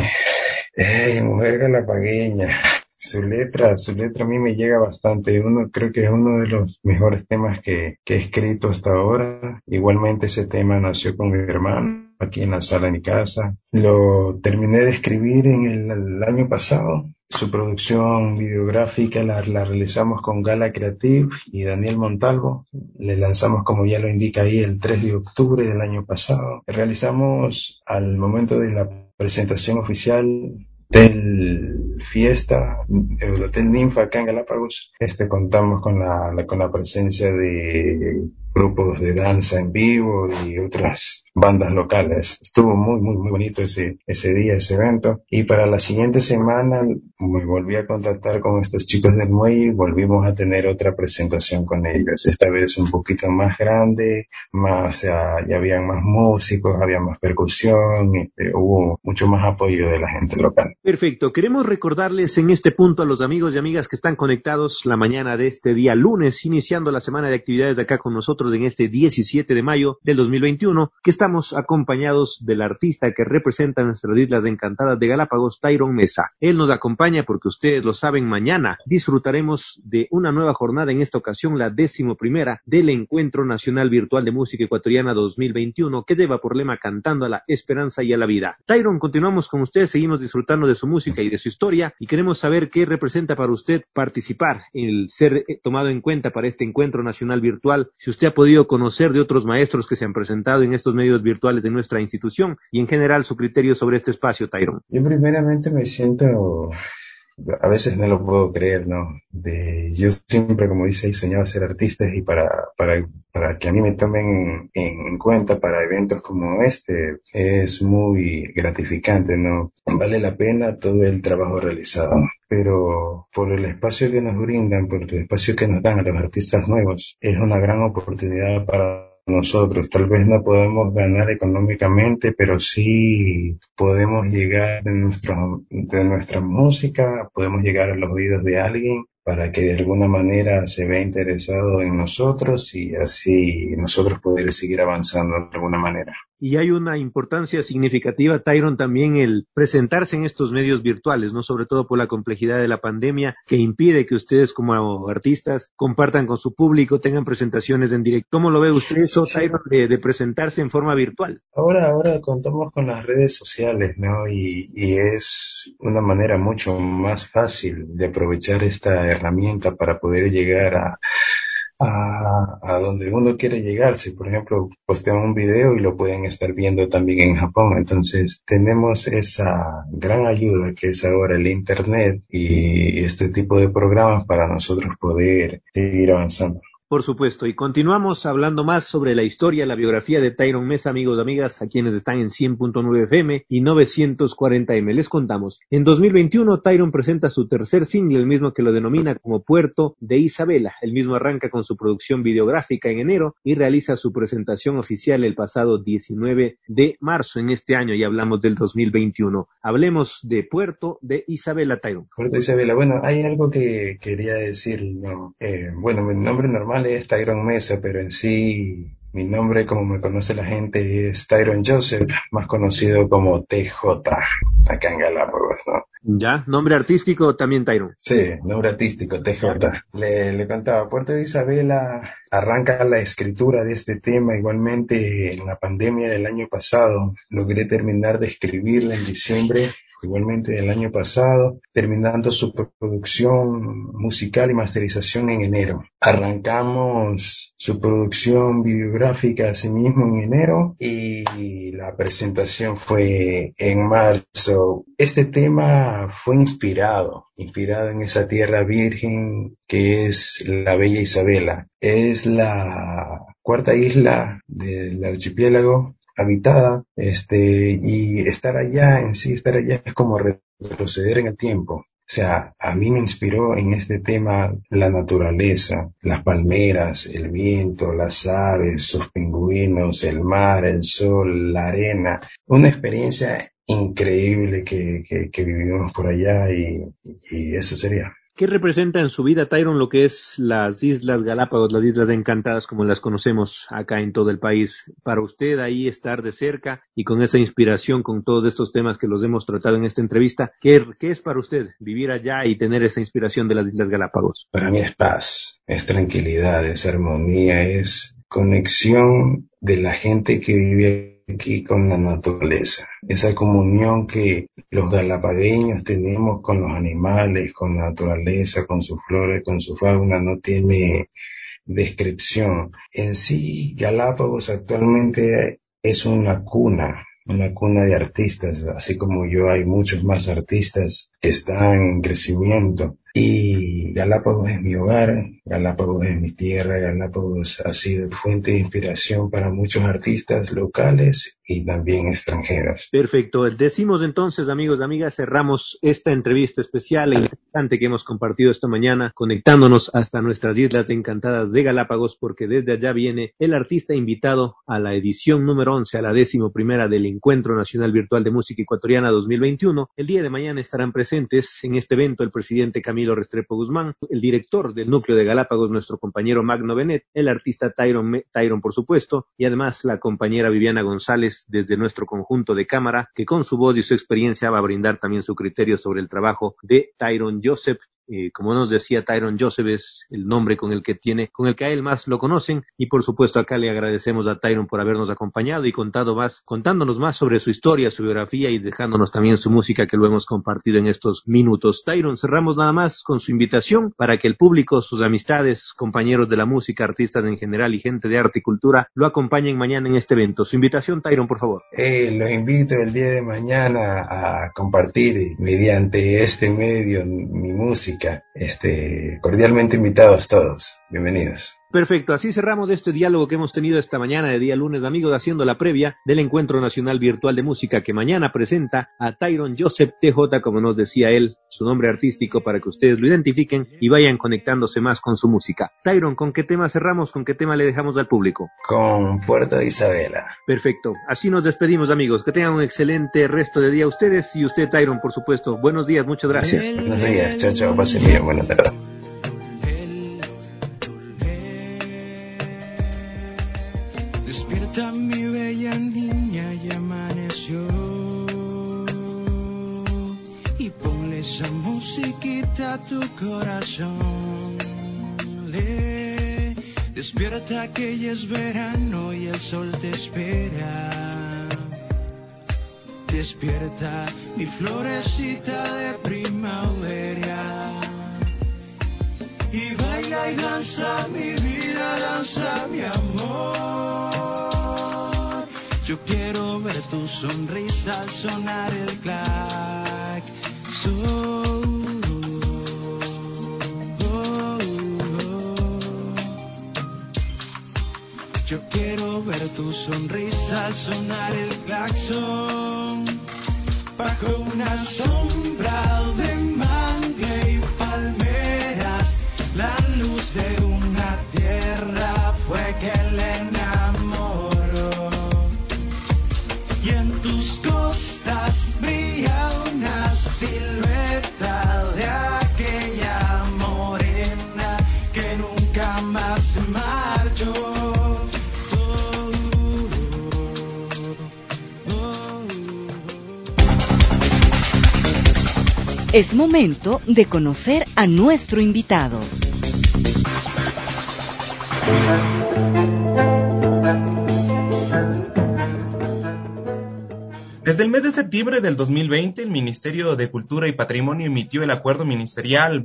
Mujer Galapagueña. Su letra a mí me llega bastante. Creo que es uno de los mejores temas que he escrito hasta ahora. Igualmente ese tema nació con mi hermano aquí en la sala de mi casa. Lo terminé de escribir en el año pasado. Su producción videográfica la realizamos con Gala Creative y Daniel Montalvo. Le lanzamos, como ya lo indica ahí, el 3 de octubre del año pasado. Realizamos al momento de la presentación oficial del fiesta, el Hotel Ninfa acá en Galápagos. Contamos con la presencia de grupos de danza en vivo y otras bandas locales. Estuvo muy, muy, muy bonito ese día, ese evento. Y para la siguiente semana me volví a contactar con estos chicos del Muelle y volvimos a tener otra presentación con ellos. Esta vez un poquito más grande, ya habían más músicos, había más percusión, hubo mucho más apoyo de la gente local. Perfecto. Queremos recordarles en este punto a los amigos y amigas que están conectados la mañana de este día lunes, iniciando la semana de actividades de acá con nosotros en este 17 de mayo del 2021, que estamos acompañados del artista que representa nuestras islas encantadas de Galápagos, Tyron Mesa. Él nos acompaña porque ustedes lo saben, mañana disfrutaremos de una nueva jornada, en esta ocasión la 11ª del Encuentro Nacional Virtual de Música Ecuatoriana 2021, que lleva por lema Cantando a la Esperanza y a la Vida. Tyron, continuamos con usted, seguimos disfrutando de su música y de su historia y queremos saber qué representa para usted participar, el ser tomado en cuenta para este Encuentro Nacional Virtual, si usted ha podido conocer de otros maestros que se han presentado en estos medios virtuales de nuestra institución y en general su criterio sobre este espacio, Tyron. Yo primeramente me siento, a veces no lo puedo creer, ¿no? Yo siempre, como dice ahí, soñaba ser artista y para que a mí me tomen en cuenta para eventos como este es muy gratificante, ¿no? Vale la pena todo el trabajo realizado. Pero por el espacio que nos brindan, por el espacio que nos dan a los artistas nuevos, es una gran oportunidad para nosotros. Tal vez no podemos ganar económicamente, pero sí podemos llegar de nuestra música, podemos llegar a los oídos de alguien para que de alguna manera se vea interesado en nosotros y así nosotros poder seguir avanzando de alguna manera. Y hay una importancia significativa, Tyron, también el presentarse en estos medios virtuales, ¿no? Sobre todo por la complejidad de la pandemia que impide que ustedes como artistas compartan con su público, tengan presentaciones en directo. ¿Cómo lo ve usted eso, Tyron, de presentarse en forma virtual? Ahora contamos con las redes sociales, ¿no? Y es una manera mucho más fácil de aprovechar esta herramienta para poder llegar a donde uno quiere llegar. Si por ejemplo postean un video y lo pueden estar viendo también en Japón, entonces tenemos esa gran ayuda que es ahora el internet y este tipo de programas para nosotros poder seguir avanzando. Por supuesto, y continuamos hablando más sobre la historia, la biografía de Tyron Mesa, amigos y amigas, a quienes están en 100.9 FM y 940M. Les contamos, en 2021 Tyron presenta su tercer single, el mismo que lo denomina como Puerto de Isabela. El mismo arranca con su producción videográfica en enero y realiza su presentación oficial el pasado 19 de marzo en este año, y hablamos del 2021. Hablemos de Puerto de Isabela, Tyron. Puerto de Isabela, bueno, hay algo que quería decir, ¿no? Bueno, mi nombre normal es Tyron Mesa, pero en sí mi nombre, como me conoce la gente, es Tyron Joseph, más conocido como TJ, acá en Galápagos, ¿no? ¿Ya? ¿Nombre artístico también, Tyron? Sí, nombre artístico, TJ. Le contaba, Puerto de Isabela arranca la escritura de este tema. Igualmente, en la pandemia del año pasado, logré terminar de escribirla en diciembre, igualmente del año pasado, terminando su producción musical y masterización en enero. Arrancamos su producción videográfica asimismo en enero y la presentación fue en marzo. Este tema fue inspirado en esa tierra virgen que es la Bella Isabela. Es la cuarta isla del archipiélago habitada, y estar allá es como retroceder en el tiempo. O sea, a mí me inspiró en este tema la naturaleza, las palmeras, el viento, las aves, sus pingüinos, el mar, el sol, la arena. Una experiencia increíble que vivimos por allá y eso sería. ¿Qué representa en su vida, Tyron, lo que es las Islas Galápagos, las Islas Encantadas, como las conocemos acá en todo el país? Para usted ahí estar de cerca y con esa inspiración, con todos estos temas que los hemos tratado en esta entrevista, ¿qué es para usted vivir allá y tener esa inspiración de las Islas Galápagos? Para mí es paz, es tranquilidad, es armonía, es conexión de la gente que vive aquí con la naturaleza, esa comunión que los galapagueños tenemos con los animales, con la naturaleza, con sus flores, con su fauna, no tiene descripción. En sí, Galápagos actualmente es una cuna de artistas, así como yo hay muchos más artistas que están en crecimiento. Y Galápagos es mi hogar, Galápagos es mi tierra, Galápagos ha sido fuente de inspiración para muchos artistas locales y también extranjeros. Perfecto. Decimos entonces, amigos y amigas, cerramos esta entrevista especial e interesante que hemos compartido esta mañana, conectándonos hasta nuestras Islas Encantadas de Galápagos, porque desde allá viene el artista invitado a la edición número 11, a la 11ª del Encuentro Nacional Virtual de Música Ecuatoriana 2021. El día de mañana estarán presentes en este evento el presidente Camilo Restrepo Guzmán, el director del núcleo de Galápagos, nuestro compañero Magno Benet, el artista Tyron, por supuesto, y además la compañera Viviana González desde nuestro conjunto de cámara, que con su voz y su experiencia va a brindar también su criterio sobre el trabajo de Tyron Joseph. Como nos decía, Tyron Joseph es el nombre con el que a él más lo conocen, y por supuesto acá le agradecemos a Tyron por habernos acompañado y contándonos más sobre su historia, su biografía y dejándonos también su música, que lo hemos compartido en estos minutos. Tyron, cerramos nada más con su invitación para que el público, sus amistades, compañeros de la música, artistas en general y gente de arte y cultura lo acompañen mañana en este evento. Su invitación, Tyron, por favor. Los invito el día de mañana a compartir mediante este medio mi música. Cordialmente invitados todos. Bienvenidos. Perfecto, así cerramos este diálogo que hemos tenido esta mañana de día lunes, amigos, haciendo la previa del Encuentro Nacional Virtual de Música que mañana presenta a Tyron Joseph TJ, como nos decía él, su nombre artístico, para que ustedes lo identifiquen y vayan conectándose más con su música. Tyron, ¿con qué tema cerramos? ¿Con qué tema le dejamos al público? Con Puerto de Isabela. Perfecto, así nos despedimos, amigos. Que tengan un excelente resto de día ustedes y usted, Tyron, por supuesto. Buenos días, muchas gracias. Buenos días, chao, chao, pasen bien, buenas tardes. Despierta mi bella niña, ya amaneció, y ponle esa musiquita a tu corazón. Despierta que ya es verano y el sol te espera. Despierta mi florecita de primavera. Y baila y danza mi vida, danza mi amor. Yo quiero ver tu sonrisa al sonar el claxon. Yo quiero ver tu sonrisa al sonar el claxon, bajo una sombra de mangle y palmeras, la luz de una tierra fue que le enamoró. Y en tus costas brilla una silueta de aquella morena que nunca más se marchó. Es momento de conocer a nuestro invitado. Desde el mes de septiembre del 2020, el Ministerio de Cultura y Patrimonio emitió el Acuerdo Ministerial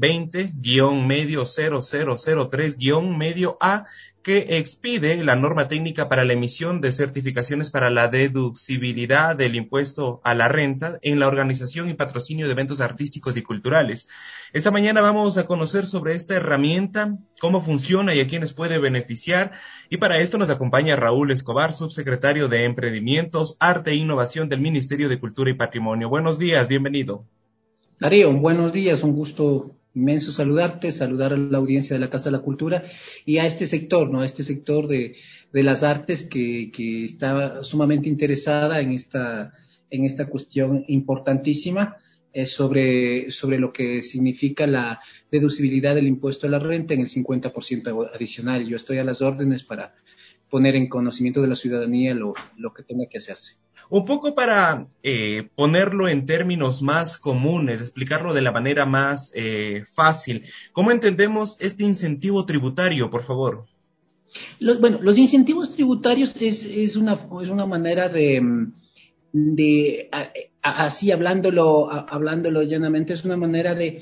20-medio0003-medio A, que expide la norma técnica para la emisión de certificaciones para la deducibilidad del impuesto a la renta en la organización y patrocinio de eventos artísticos y culturales. Esta mañana vamos a conocer sobre esta herramienta, cómo funciona y a quiénes puede beneficiar, y para esto nos acompaña Raúl Escobar, subsecretario de Emprendimientos, Arte e Innovación del Ministerio de Cultura y Patrimonio. Buenos días, bienvenido. Darío, buenos días, un gusto inmenso saludarte, saludar a la audiencia de la Casa de la Cultura y a este sector, ¿no? A este sector de las artes que está sumamente interesada en esta cuestión importantísima sobre lo que significa la deducibilidad del impuesto a la renta en el 50% adicional. Yo estoy a las órdenes para poner en conocimiento de la ciudadanía lo que tenga que hacerse. Un poco para ponerlo en términos más comunes, explicarlo de la manera más fácil, ¿cómo entendemos este incentivo tributario, por favor? Los incentivos tributarios es una manera de así hablándolo llanamente, es una manera de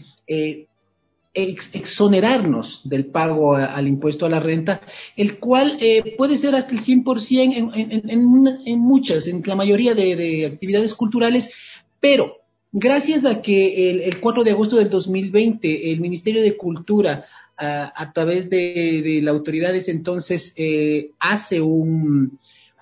exonerarnos del pago al impuesto a la renta, el cual puede ser hasta el 100% en la mayoría de actividades culturales, pero gracias a que el 4 de agosto del 2020 el Ministerio de Cultura a través de la autoridad de ese entonces hace un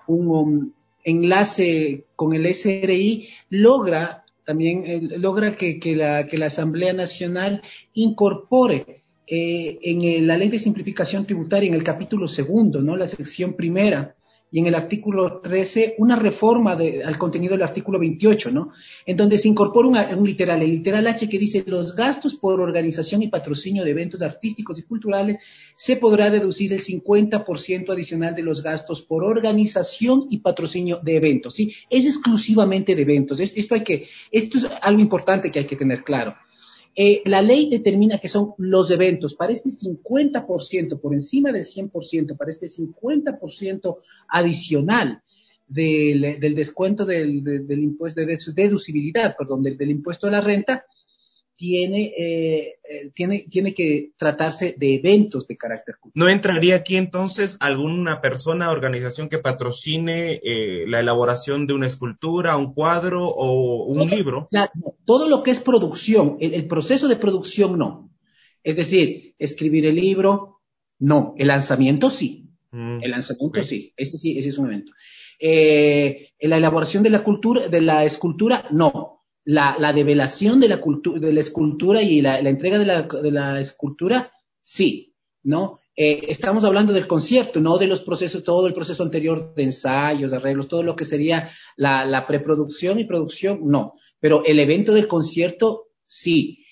enlace con el SRI, logra que la Asamblea Nacional incorpore en la Ley de Simplificación Tributaria, en el capítulo 2, ¿no? La sección 1, y en el artículo 13, una reforma al contenido del artículo 28, ¿no? En donde se incorpora el literal H, que dice: los gastos por organización y patrocinio de eventos artísticos y culturales se podrá deducir el 50% adicional de los gastos por organización y patrocinio de eventos, ¿sí? Es exclusivamente de eventos. Esto es algo importante que hay que tener claro. La ley determina que son los eventos. Para este 50%, por encima del 100%, para este 50% adicional del descuento del impuesto de deducibilidad, del impuesto a la renta, tiene que tratarse de eventos de carácter cultural. ¿No entraría aquí entonces alguna persona, organización que patrocine la elaboración de una escultura, un cuadro o un libro? Todo lo que es producción, el proceso de producción no. Es decir, escribir el libro, no. El lanzamiento sí. El lanzamiento sí. Ese es un evento. La elaboración de la escultura, no. La develación de la escultura y la entrega de la escultura, sí, ¿no? Estamos hablando del concierto, no de los procesos, todo el proceso anterior de ensayos, arreglos, todo lo que sería la preproducción y producción, no. Pero el evento del concierto, sí.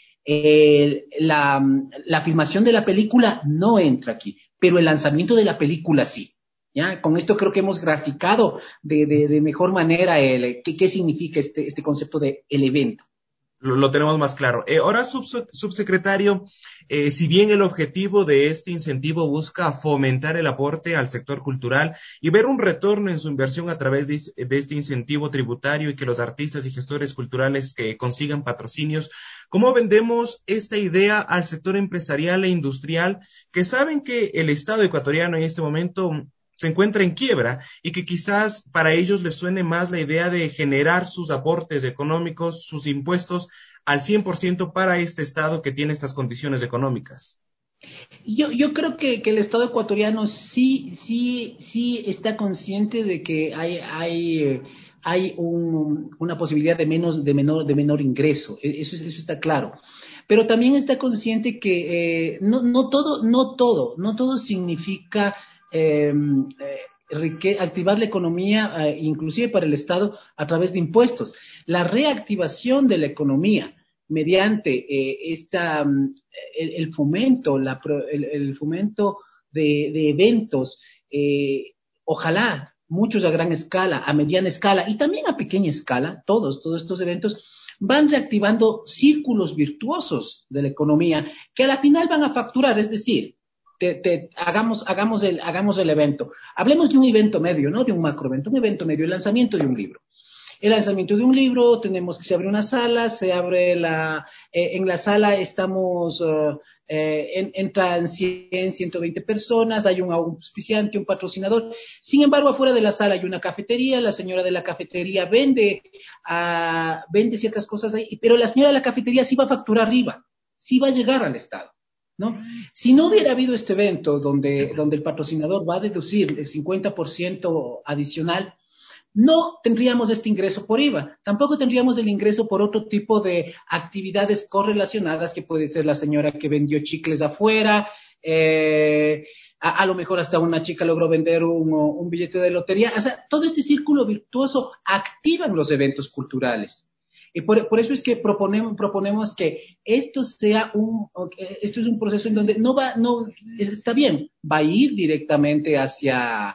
La filmación de la película no entra aquí, pero el lanzamiento de la película sí. ¿Ya? Con esto creo que hemos graficado de mejor manera qué significa este concepto de el evento. Lo tenemos más claro. Ahora, subsecretario, si bien el objetivo de este incentivo busca fomentar el aporte al sector cultural y ver un retorno en su inversión a través de este incentivo tributario y que los artistas y gestores culturales que consigan patrocinios, ¿cómo vendemos esta idea al sector empresarial e industrial que saben que el Estado ecuatoriano en este momento se encuentra en quiebra y que quizás para ellos les suene más la idea de generar sus aportes económicos, sus impuestos al 100% para este Estado que tiene estas condiciones económicas? Yo creo que el Estado ecuatoriano sí está consciente de que hay una posibilidad de menor ingreso. Eso está claro. Pero también está consciente que no todo significa activar la economía, inclusive para el Estado, a través de impuestos. La reactivación de la economía mediante el fomento, el fomento de eventos, ojalá muchos a gran escala, a mediana escala y también a pequeña escala, todos estos eventos van reactivando círculos virtuosos de la economía que a la final van a facturar, es decir, hagamos el evento. Hablemos de un evento medio, no de un macroevento, un evento medio, el lanzamiento de un libro. El lanzamiento de un libro, tenemos que se abre una sala, en la sala estamos, entran 100, 120 personas, hay un auspiciante, un patrocinador. Sin embargo, afuera de la sala hay una cafetería, la señora de la cafetería vende ciertas cosas ahí, pero la señora de la cafetería sí va a facturar arriba, sí va a llegar al Estado, ¿no? Si no hubiera habido este evento donde el patrocinador va a deducir el 50% adicional, no tendríamos este ingreso por IVA, tampoco tendríamos el ingreso por otro tipo de actividades correlacionadas, que puede ser la señora que vendió chicles afuera, a lo mejor hasta una chica logró vender un billete de lotería. O sea, todo este círculo virtuoso activan los eventos culturales. Y por eso es que proponemos que esto es un proceso en donde está bien, va a ir directamente hacia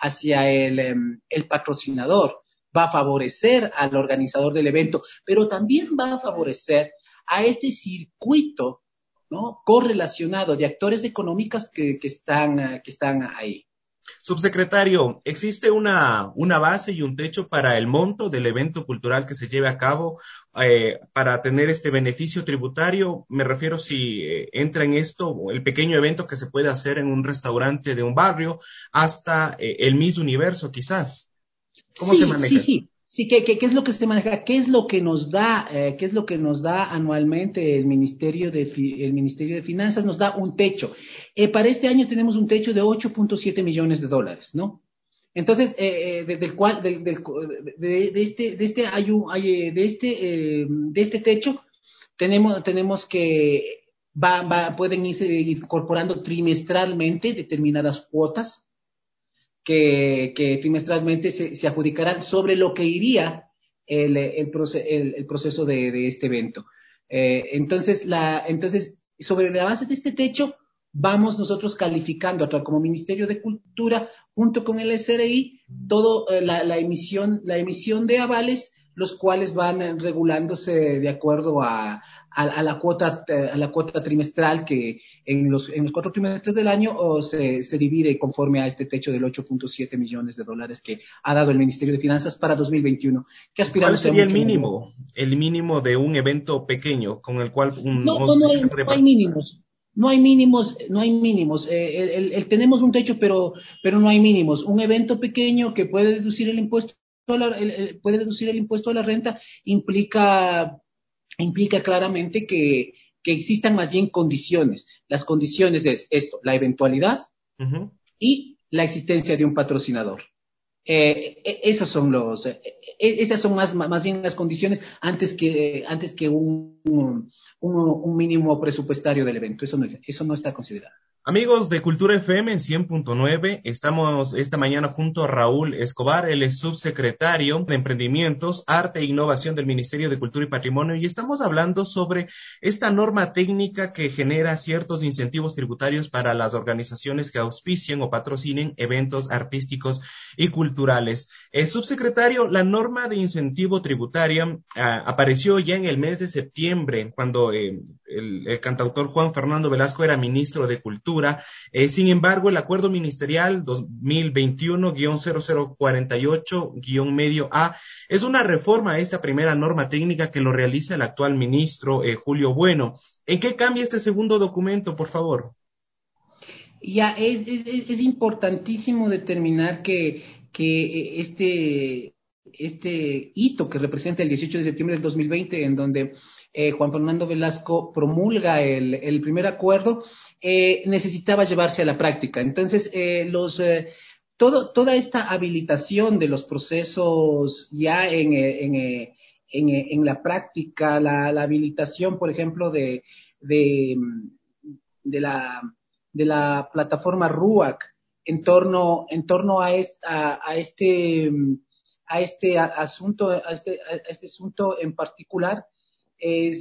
el patrocinador, va a favorecer al organizador del evento, pero también va a favorecer a este circuito, ¿no?, correlacionado de actores económicos que están ahí. Subsecretario, ¿existe una base y un techo para el monto del evento cultural que se lleve a cabo para tener este beneficio tributario? Me refiero si entra en esto el pequeño evento que se puede hacer en un restaurante de un barrio hasta el Miss Universo, quizás. ¿Cómo se maneja? Sí, ¿qué es lo que se maneja? ¿Qué es lo que nos da anualmente el Ministerio de Finanzas? Nos da un techo. Para este año tenemos un techo de $8.7 millones, ¿no? Entonces, de este techo tenemos que pueden irse incorporando trimestralmente determinadas cuotas que trimestralmente se adjudicarán sobre lo que iría el proceso de este evento. Entonces, sobre la base de este techo, vamos nosotros calificando como Ministerio de Cultura, junto con el SRI, la emisión de avales, los cuales van regulándose de acuerdo a la cuota trimestral que en los 4 trimestres del año se divide conforme a este techo del $8.7 millones que ha dado el Ministerio de Finanzas para 2021. ¿Qué aspiramos? ¿Cuál sería el mínimo? El mínimo de un evento pequeño con el cual no hay mínimos. No hay mínimos. Tenemos un techo, pero no hay mínimos. Un evento pequeño que puede deducir el impuesto a la renta implica claramente que existan más bien condiciones. Las condiciones es esto, la eventualidad y la existencia de un patrocinador. Esas son más bien las condiciones antes que un mínimo presupuestario del evento. Eso no está considerado. Amigos de Cultura FM en 100.9, estamos esta mañana junto a Raúl Escobar, él es subsecretario de Emprendimientos, Arte e Innovación del Ministerio de Cultura y Patrimonio, y estamos hablando sobre esta norma técnica que genera ciertos incentivos tributarios para las organizaciones que auspicien o patrocinen eventos artísticos y culturales. Subsecretario, la norma de incentivo tributario apareció ya en el mes de septiembre, cuando el cantautor Juan Fernando Velasco era ministro de Cultura. Sin embargo, el acuerdo ministerial 2021-0048- medio es una reforma a esta primera norma técnica que lo realiza el actual ministro Julio Bueno. ¿En qué cambia este segundo documento, por favor? Ya, es importantísimo determinar que este hito que representa el 18 de septiembre del 2020, en donde Juan Fernando Velasco promulga el primer acuerdo, necesitaba llevarse a la práctica. Entonces, toda esta habilitación de los procesos ya en la práctica, la habilitación, por ejemplo, de la plataforma RUAC en torno a este asunto en particular es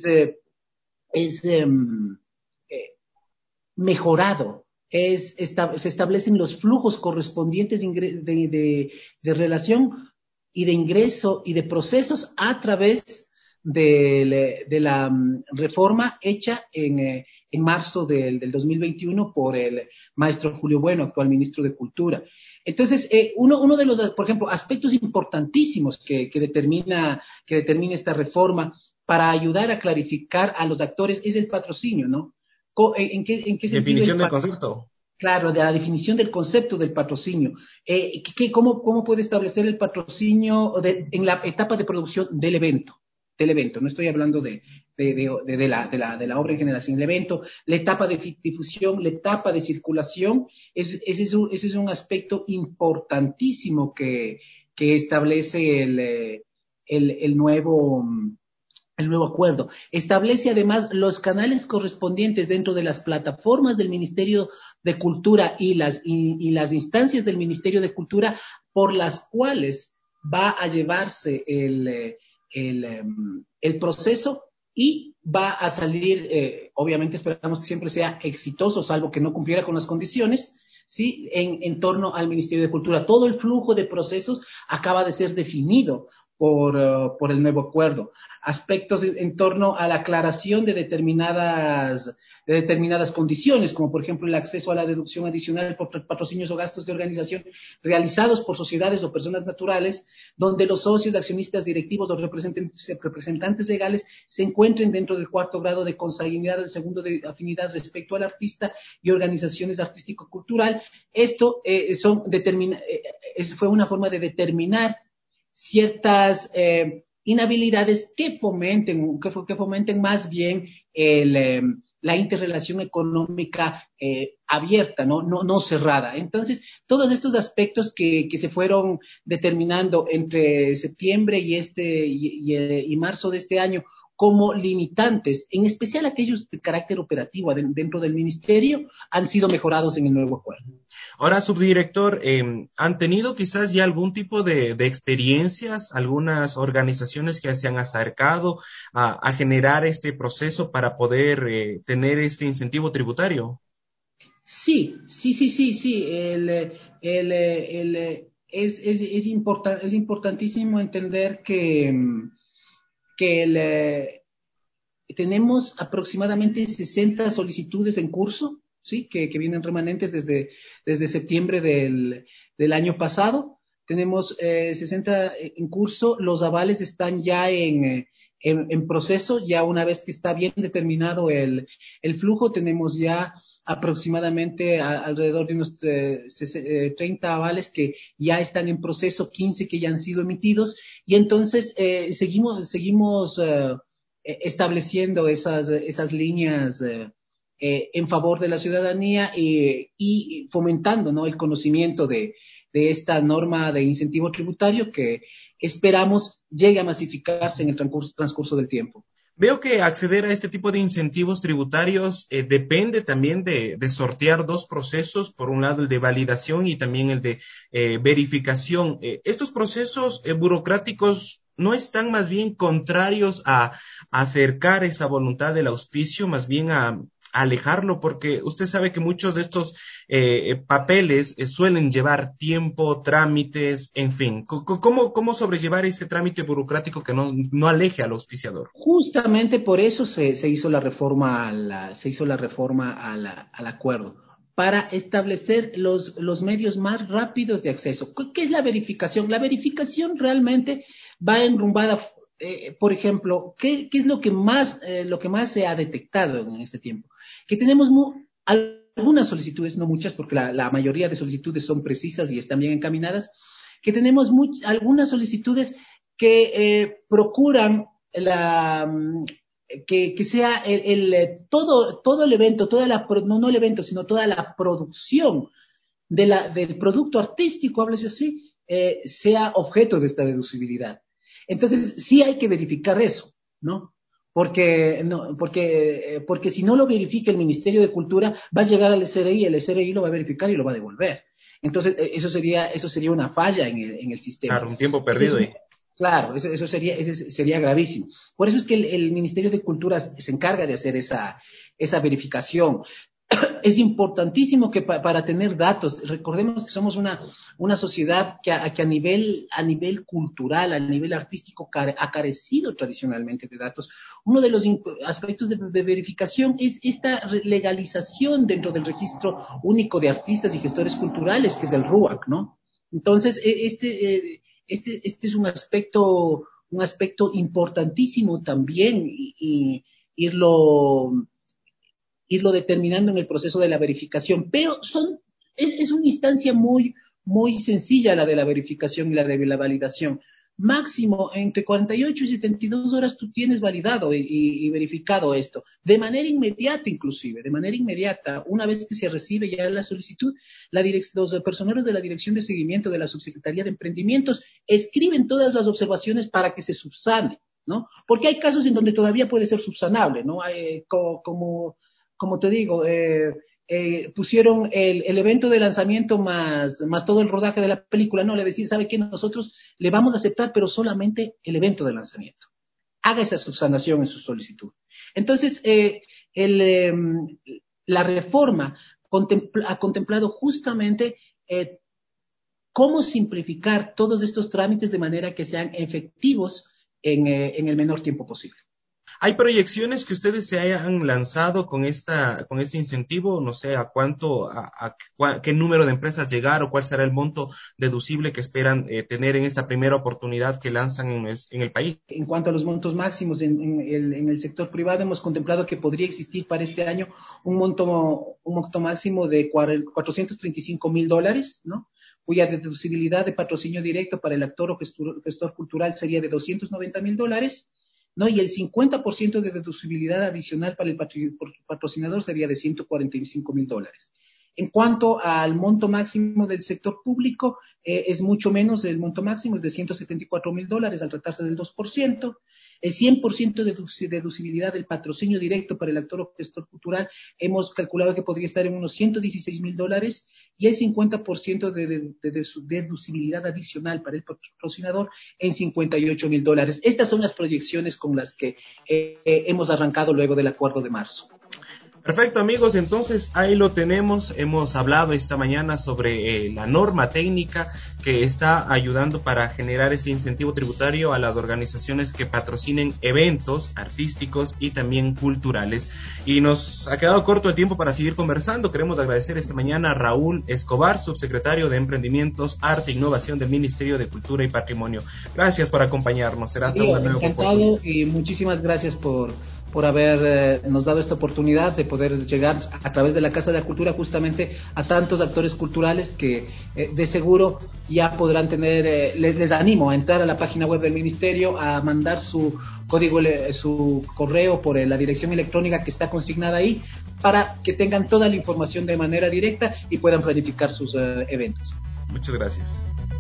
mejorado. Se establecen los flujos correspondientes de relación y de ingreso y de procesos a través de la reforma hecha en marzo del 2021 por el maestro Julio Bueno, actual ministro de Cultura. Entonces, uno de los, por ejemplo, aspectos importantísimos que determina esta reforma para ayudar a clarificar a los actores es el patrocinio, ¿no? ¿En qué sentido? Definición del concepto. Claro, de la definición del concepto del patrocinio. ¿Cómo puede establecer el patrocinio en la etapa de producción del evento? No estoy hablando de la obra en general, sino el evento, la etapa de difusión, la etapa de circulación. Ese es un aspecto importantísimo que establece el nuevo acuerdo. Establece además los canales correspondientes dentro de las plataformas del Ministerio de Cultura y las instancias del Ministerio de Cultura por las cuales va a llevarse el proceso y va a salir, obviamente esperamos que siempre sea exitoso, salvo que no cumpliera con las condiciones, ¿sí? En torno al Ministerio de Cultura. Todo el flujo de procesos acaba de ser definido por el nuevo acuerdo. Aspectos en torno a la aclaración de determinadas condiciones, como por ejemplo el acceso a la deducción adicional por patrocinios o gastos de organización realizados por sociedades o personas naturales, donde los socios, accionistas, directivos o representantes legales se encuentren dentro del 4º grado de consanguinidad, el 2º de afinidad respecto al artista y organizaciones artístico-cultural. Esto fue una forma de determinar ciertas inhabilidades que fomenten más bien la interrelación económica abierta, no cerrada. Entonces, todos estos aspectos que se fueron determinando entre septiembre y marzo de este año como limitantes, en especial aquellos de carácter operativo dentro del ministerio, han sido mejorados en el nuevo acuerdo. Ahora, subdirector, ¿han tenido quizás ya algún tipo de experiencias, algunas organizaciones que se han acercado a generar este proceso para poder tener este incentivo tributario? Sí. Es importantísimo entender que tenemos aproximadamente 60 solicitudes en curso, ¿sí? Que vienen remanentes desde septiembre del año pasado. Tenemos 60 en curso. Los avales están ya en proceso. Ya una vez que está bien determinado el flujo, tenemos ya aproximadamente alrededor de unos 30 avales que ya están en proceso, 15 que ya han sido emitidos, y entonces seguimos estableciendo esas líneas en favor de la ciudadanía y fomentando, ¿no?, el conocimiento de esta norma de incentivo tributario que esperamos llegue a masificarse en el transcurso del tiempo. Veo que acceder a este tipo de incentivos tributarios depende también de sortear dos procesos, por un lado el de validación y también el de verificación. Estos procesos burocráticos no están más bien contrarios a acercar esa voluntad del auspicio, más bien a alejarlo, porque usted sabe que muchos de estos papeles suelen llevar tiempo, trámites, en fin. ¿Cómo sobrellevar ese trámite burocrático que no aleje al auspiciador? Justamente por eso se hizo la reforma al acuerdo, para establecer los medios más rápidos de acceso. ¿Qué es la verificación? La verificación realmente va enrumbada, por ejemplo, ¿qué es lo que más se ha detectado en este tiempo? Que tenemos algunas solicitudes, no muchas, porque la mayoría de solicitudes son precisas y están bien encaminadas, que tenemos algunas solicitudes que procuran que sea todo el evento, no el evento, sino toda la producción del producto artístico, háblese así, sea objeto de esta deducibilidad. Entonces, sí hay que verificar eso, ¿no? Porque si no lo verifica el Ministerio de Cultura, va a llegar al SRI, el SRI lo va a verificar y lo va a devolver. Entonces, eso sería una falla en el sistema. Claro, un tiempo perdido ahí. Claro, eso sería gravísimo. Por eso es que el Ministerio de Cultura se encarga de hacer esa verificación. Es importantísimo que para tener datos, recordemos que somos una sociedad que a nivel cultural, a nivel artístico, ha carecido tradicionalmente de datos. Uno de los aspectos de verificación es esta legalización dentro del Registro Único de Artistas y Gestores Culturales, que es el RUAC, ¿no? Entonces, este es un aspecto importantísimo también, y irlo determinando en el proceso de la verificación, pero es una instancia muy, muy sencilla la de la verificación y la de la validación. Máximo, entre 48 y 72 horas tú tienes validado y verificado esto, de manera inmediata inclusive, una vez que se recibe ya la solicitud, los personeros de la Dirección de Seguimiento de la Subsecretaría de Emprendimientos escriben todas las observaciones para que se subsane, ¿no? Porque hay casos en donde todavía puede ser subsanable, ¿no? Como te digo, pusieron el evento de lanzamiento más todo el rodaje de la película, no, le decían, ¿sabe qué? Nosotros le vamos a aceptar, pero solamente el evento de lanzamiento. Haga esa subsanación en su solicitud. Entonces, la reforma ha contemplado justamente cómo simplificar todos estos trámites de manera que sean efectivos en el menor tiempo posible. ¿Hay proyecciones que ustedes se hayan lanzado con este incentivo? No sé, ¿a qué número de empresas llegar o cuál será el monto deducible que esperan tener en esta primera oportunidad que lanzan en el país? En cuanto a los montos máximos en el sector privado, hemos contemplado que podría existir para este año un monto máximo de $435,000, ¿no? Cuya deducibilidad de patrocinio directo para el actor o gestor cultural sería de $290,000, ¿no? Y el 50% de deducibilidad adicional para el patrocinador sería de $145,000. En cuanto al monto máximo del sector público, es mucho menos, el monto máximo es de $174,000 al tratarse del 2%. El 100% de deducibilidad del patrocinio directo para el actor o gestor cultural hemos calculado que podría estar en unos $116,000, y el 50% de deducibilidad adicional para el patrocinador en $58,000. Estas son las proyecciones con las que hemos arrancado luego del acuerdo de marzo. Perfecto, amigos, entonces ahí lo tenemos. Hemos hablado esta mañana sobre la norma técnica que está ayudando para generar este incentivo tributario a las organizaciones que patrocinen eventos artísticos y también culturales. Y nos ha quedado corto el tiempo para seguir conversando. Queremos agradecer esta mañana a Raúl Escobar, subsecretario de Emprendimientos, Arte e Innovación del Ministerio de Cultura y Patrimonio. Gracias por acompañarnos. Será hasta una nueva oportunidad. Encantado, y muchísimas gracias por habernos dado esta oportunidad de poder llegar a través de la Casa de la Cultura justamente a tantos actores culturales que de seguro ya podrán tener, les animo a entrar a la página web del Ministerio, a mandar su correo por la dirección electrónica que está consignada ahí, para que tengan toda la información de manera directa y puedan planificar sus eventos. Muchas gracias.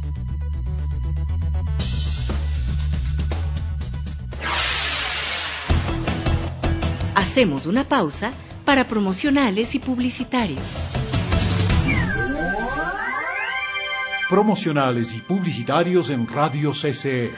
Hacemos una pausa para promocionales y publicitarios. Promocionales y publicitarios en Radio CCE.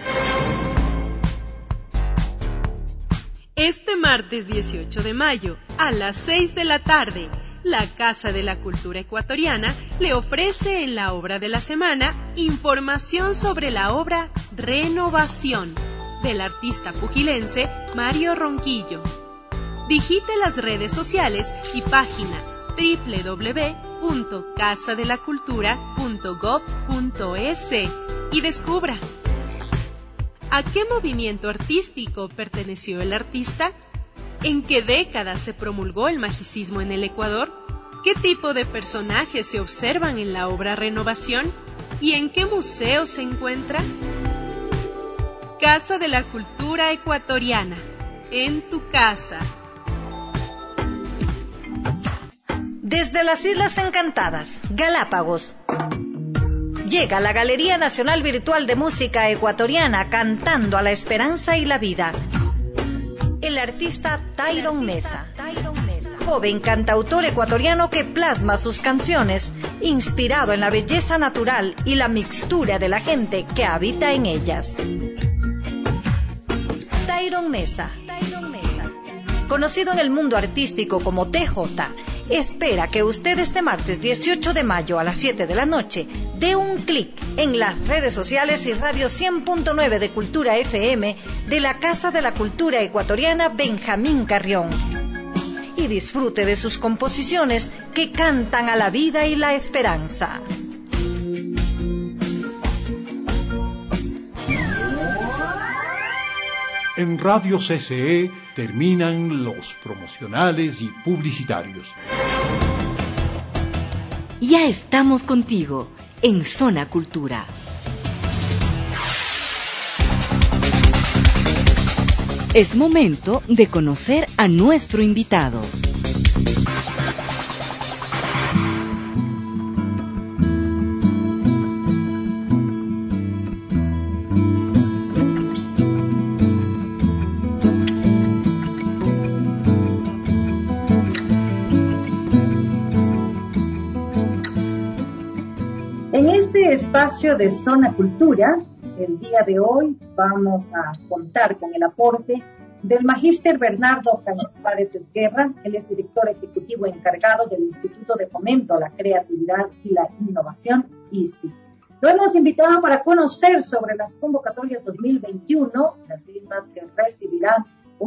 Este martes 18 de mayo, a las 6 de la tarde, la Casa de la Cultura Ecuatoriana le ofrece en la obra de la semana información sobre la obra Renovación del artista pugilense Mario Ronquillo. Digite las redes sociales y página www.casadelacultura.gov.es y descubra. ¿A qué movimiento artístico perteneció el artista? ¿En qué década se promulgó el magicismo en el Ecuador? ¿Qué tipo de personajes se observan en la obra Renovación? ¿Y en qué museo se encuentra? Casa de la Cultura Ecuatoriana. en tu casa. Desde las Islas Encantadas, Galápagos, llega la Galería Nacional Virtual de Música Ecuatoriana cantando a la esperanza y la vida. El artista Tyron Mesa, joven cantautor ecuatoriano que plasma sus canciones inspirado en la belleza natural y la mixtura de la gente que habita en ellas. Tyron Mesa, conocido en el mundo artístico como TJ, espera que usted este martes 18 de mayo a las 7 de la noche dé un clic en las redes sociales y radio 100.9 de Cultura FM de la Casa de la Cultura Ecuatoriana Benjamín Carrión y disfrute de sus composiciones que cantan a la vida y la esperanza. En Radio CCE terminan los promocionales y publicitarios. Ya estamos contigo en Zona Cultura. Es momento de conocer a nuestro invitado. En este espacio de Zona Cultura, el día de hoy vamos a contar con el aporte del magíster Bernardo Cañizares Esguerra. Él es director ejecutivo encargado del Instituto de Fomento a la Creatividad y la Innovación, ISFI. Lo hemos invitado para conocer sobre las convocatorias 2021, las mismas que recibirán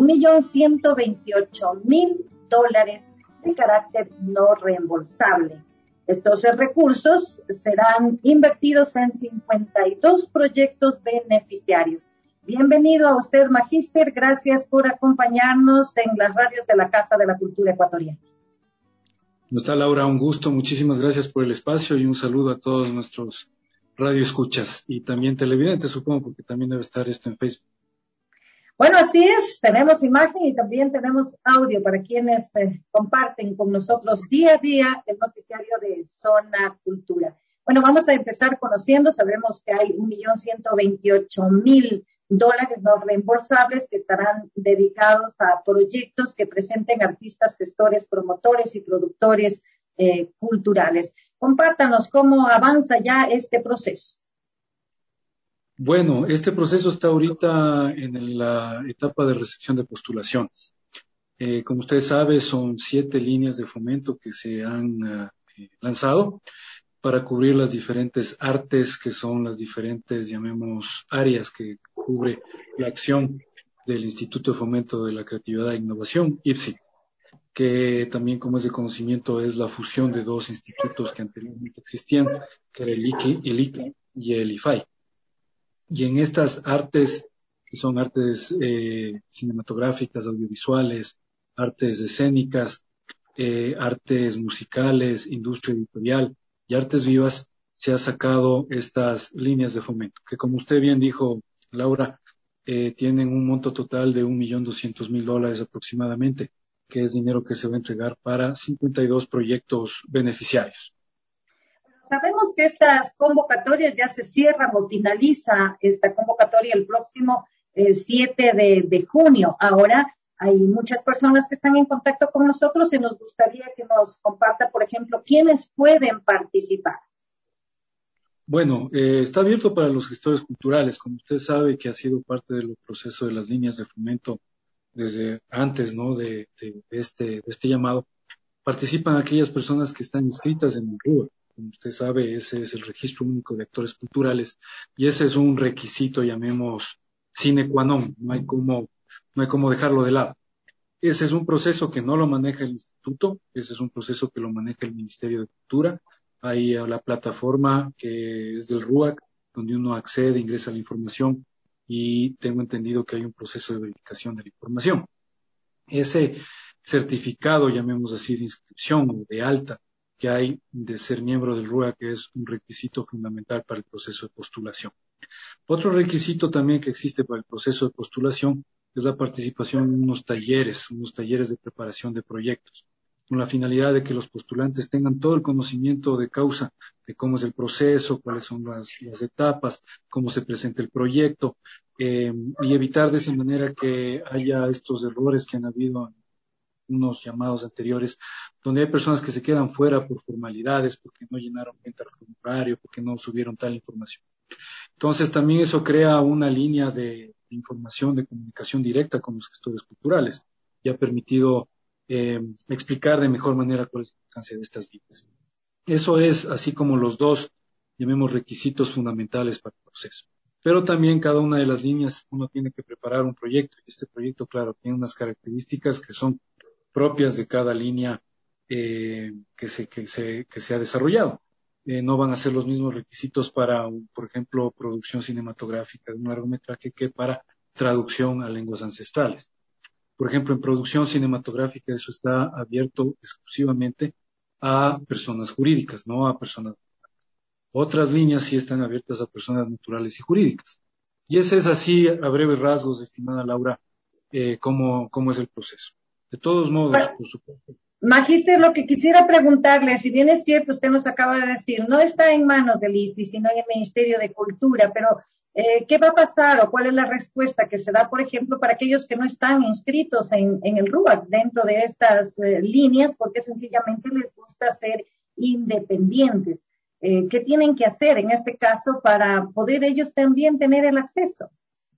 $1.128.000 de carácter no reembolsable. Estos recursos serán invertidos en 52 proyectos beneficiarios. Bienvenido a usted, magíster. Gracias por acompañarnos en las radios de la Casa de la Cultura Ecuatoriana. ¿Cómo está, Laura? Un gusto. Muchísimas gracias por el espacio y un saludo a todos nuestros radioescuchas y también televidentes, supongo, porque también debe estar esto en Facebook. Bueno, así es, tenemos imagen y también tenemos audio para quienes comparten con nosotros día a día el noticiario de Zona Cultura. Bueno, vamos a empezar conociendo, sabemos que hay $1.128.000 no reembolsables que estarán dedicados a proyectos que presenten artistas, gestores, promotores y productores culturales. Compártanos cómo avanza ya este proceso. Bueno, este proceso está ahorita en la etapa de recepción de postulaciones. Como ustedes saben, son 7 líneas de fomento que se han lanzado para cubrir las diferentes artes, que son las diferentes, llamemos, áreas que cubre la acción del Instituto de Fomento de la Creatividad e Innovación, IFSI, que también, como es de conocimiento, es la fusión de 2 institutos que anteriormente existían, que era el ICA y el IFAI. Y en estas artes, que son artes cinematográficas, audiovisuales, artes escénicas, artes musicales, industria editorial y artes vivas, se ha sacado estas líneas de fomento, que como usted bien dijo, Laura, tienen un monto total de $1.200.000 aproximadamente, que es dinero que se va a entregar para 52 proyectos beneficiarios. Sabemos que estas convocatorias ya se cierran o finaliza esta convocatoria el próximo 7 de junio. Ahora hay muchas personas que están en contacto con nosotros y nos gustaría que nos comparta, por ejemplo, quiénes pueden participar. Bueno, está abierto para los gestores culturales, como usted sabe que ha sido parte del proceso de las líneas de fomento desde antes, ¿no? de este llamado. Participan aquellas personas que están inscritas en el RUA. Como usted sabe, ese es el Registro Único de Actores Culturales y ese es un requisito, llamemos, sine qua non, no hay cómo dejarlo de lado. Ese es un proceso que no lo maneja el instituto, ese es un proceso que lo maneja el Ministerio de Cultura. Hay la plataforma que es del RUAC, donde uno accede, ingresa la información y tengo entendido que hay un proceso de verificación de la información. Ese certificado, llamemos así, de inscripción o de alta que hay de ser miembro del RUA, que es un requisito fundamental para el proceso de postulación. Otro requisito también que existe para el proceso de postulación es la participación en unos talleres de preparación de proyectos, con la finalidad de que los postulantes tengan todo el conocimiento de causa de cómo es el proceso, cuáles son las etapas, cómo se presenta el proyecto, y evitar de esa manera que haya estos errores que han habido en unos llamados anteriores, donde hay personas que se quedan fuera por formalidades, porque no llenaron bien el formulario, porque no subieron tal información. Entonces también eso crea una línea de información, de comunicación directa con los gestores culturales y ha permitido explicar de mejor manera cuál es el alcance de estas líneas. Eso es así como los dos, llamemos, requisitos fundamentales para el proceso. Pero también cada una de las líneas uno tiene que preparar un proyecto y este proyecto, claro, tiene unas características que son propias de cada línea que se ha desarrollado. No van a ser los mismos requisitos para, por ejemplo, producción cinematográfica de un largometraje que para traducción a lenguas ancestrales. Por ejemplo, en producción cinematográfica eso está abierto exclusivamente a personas jurídicas, no a personas naturales. Otras líneas sí están abiertas a personas naturales y jurídicas. Y ese es así, a breves rasgos, estimada Laura, cómo es el proceso. De todos modos, por supuesto. Magíster, lo que quisiera preguntarle, si bien es cierto, usted nos acaba de decir, no está en manos del ISPI, sino en el Ministerio de Cultura, pero ¿qué va a pasar o cuál es la respuesta que se da, por ejemplo, para aquellos que no están inscritos en el RUAC dentro de estas líneas, porque sencillamente les gusta ser independientes? ¿Qué tienen que hacer en este caso para poder ellos también tener el acceso?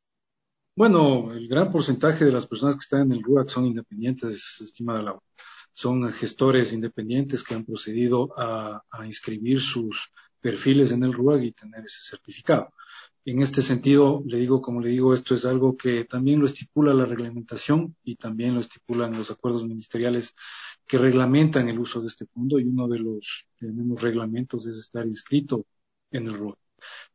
Bueno, el gran porcentaje de las personas que están en el RUAC son independientes, estimada Laura. Son gestores independientes que han procedido a inscribir sus perfiles en el RUAG y tener ese certificado. En este sentido, como le digo, esto es algo que también lo estipula la reglamentación y también lo estipulan los acuerdos ministeriales que reglamentan el uso de este fondo, y uno de los reglamentos es estar inscrito en el RUAG.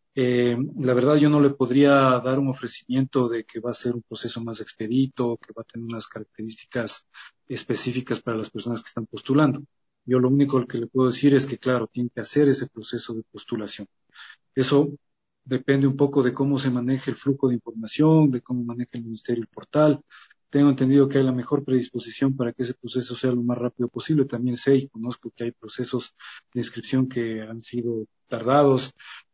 La verdad yo no le podría dar un ofrecimiento de que va a ser un proceso más expedito, que va a tener unas características específicas para las personas que están postulando. Yo lo único que le puedo decir es que, claro, tiene que hacer ese proceso de postulación. Eso depende un poco de cómo se maneje el flujo de información, de cómo maneja el Ministerio el portal. Tengo entendido que hay la mejor predisposición para que ese proceso sea lo más rápido posible. También sé y conozco que hay procesos de inscripción que han sido tardados.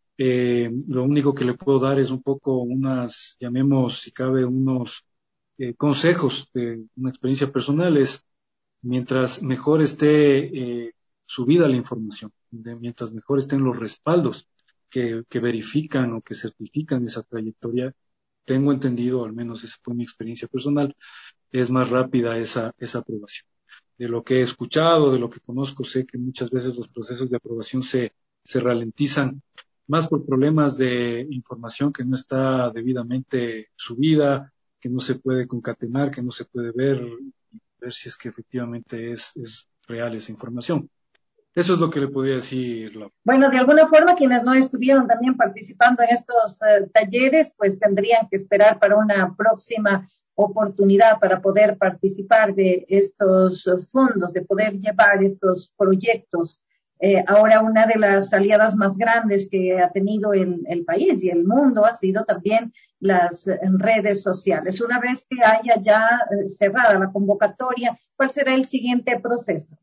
Lo único que le puedo dar es un poco llamemos si cabe, unos consejos de una experiencia personal. Es mientras mejor esté subida la información, mientras mejor estén los respaldos que verifican o que certifican esa trayectoria, tengo entendido, al menos esa fue mi experiencia personal, es más rápida esa aprobación. De lo que he escuchado, de lo que conozco, sé que muchas veces los procesos de aprobación se ralentizan más por problemas de información que no está debidamente subida, que no se puede concatenar, que no se puede ver si es que efectivamente es real esa información. Eso es lo que le podría decir, Laura. Bueno, de alguna forma quienes no estuvieron también participando en estos talleres, pues tendrían que esperar para una próxima oportunidad para poder participar de estos fondos, de poder llevar estos proyectos. Ahora una de las aliadas más grandes que ha tenido el país y el mundo ha sido también las redes sociales. Una vez que haya ya cerrada la convocatoria, ¿cuál será el siguiente proceso?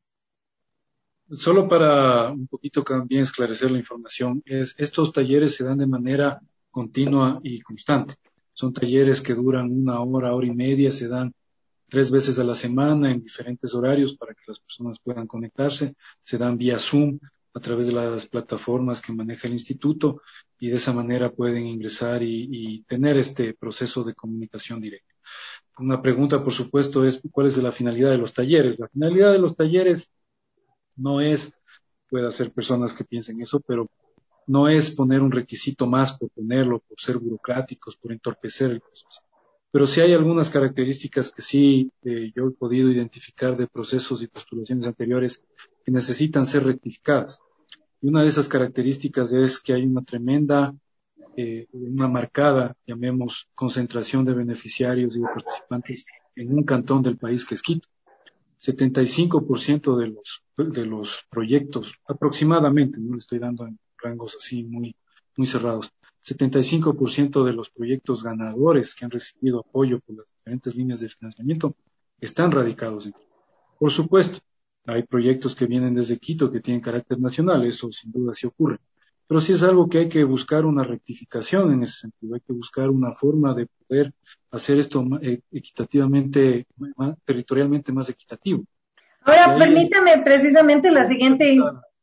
Solo para un poquito también esclarecer la información, estos talleres se dan de manera continua y constante. Son talleres que duran 1 hora, hora y media, se dan 3 veces a la semana en diferentes horarios para que las personas puedan conectarse. Se dan vía Zoom a través de las plataformas que maneja el instituto y de esa manera pueden ingresar y tener este proceso de comunicación directa. Una pregunta, por supuesto, es ¿cuál es la finalidad de los talleres? La finalidad de los talleres no es, puede hacer personas que piensen eso, pero no es poner un requisito más por ponerlo, por ser burocráticos, por entorpecer el proceso. Pero sí hay algunas características que sí yo he podido identificar de procesos y postulaciones anteriores que necesitan ser rectificadas. Y una de esas características es que hay una tremenda, una marcada, llamemos, concentración de beneficiarios y de participantes en un cantón del país que es Quito. 75% de los proyectos, aproximadamente, no le estoy dando en rangos así muy cerrados, 75% de los proyectos ganadores que han recibido apoyo por las diferentes líneas de financiamiento están radicados en Quito. Por supuesto, hay proyectos que vienen desde Quito que tienen carácter nacional, eso sin duda sí ocurre. Pero sí es algo que hay que buscar una rectificación en ese sentido, hay que buscar una forma de poder hacer esto equitativamente, territorialmente más equitativo. Ahora, permítame precisamente la siguiente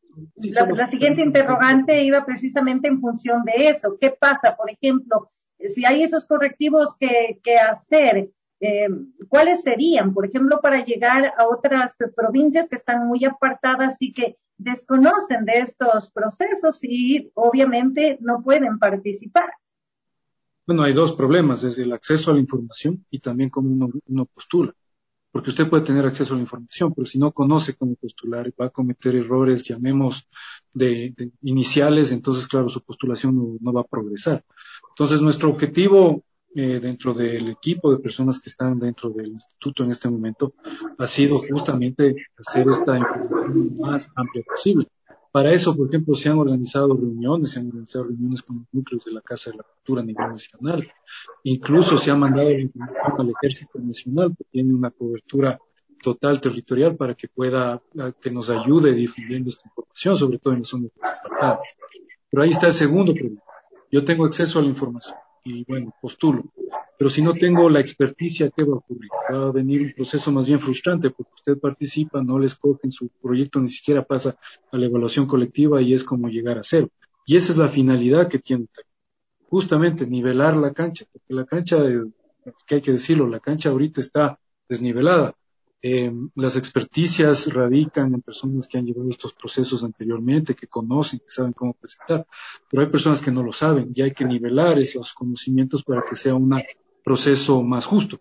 interrogante iba precisamente en función de eso. ¿Qué pasa, por ejemplo, si hay esos correctivos que hacer? ¿Cuáles serían, por ejemplo, para llegar a otras provincias que están muy apartadas y que desconocen de estos procesos y obviamente no pueden participar? Bueno, hay dos problemas, es el acceso a la información y también cómo uno postula. Porque usted puede tener acceso a la información, pero si no conoce cómo postular, va a cometer errores, llamemos, de iniciales, entonces, claro, su postulación no va a progresar. Entonces, nuestro objetivo dentro del equipo de personas que están dentro del instituto en este momento ha sido justamente hacer esta información lo más amplia posible. Para eso, por ejemplo, se han organizado reuniones con los núcleos de la Casa de la Cultura a nivel nacional. Incluso se ha mandado la información al Ejército Nacional, que tiene una cobertura total territorial para que que nos ayude difundiendo esta información, sobre todo en las zonas más apartadas. Pero ahí está el segundo problema. Yo tengo acceso a la información y, bueno, postulo. Pero si no tengo la experticia, ¿qué va a ocurrir? Va a venir un proceso más bien frustrante porque usted participa, no le escogen, su proyecto ni siquiera pasa a la evaluación colectiva y es como llegar a cero. Y esa es la finalidad que tiene justamente nivelar la cancha, porque la cancha, que hay que decirlo, la cancha ahorita está desnivelada. Las experticias radican en personas que han llevado estos procesos anteriormente, que conocen, que saben cómo presentar, pero hay personas que no lo saben y hay que nivelar esos conocimientos para que sea un proceso más justo.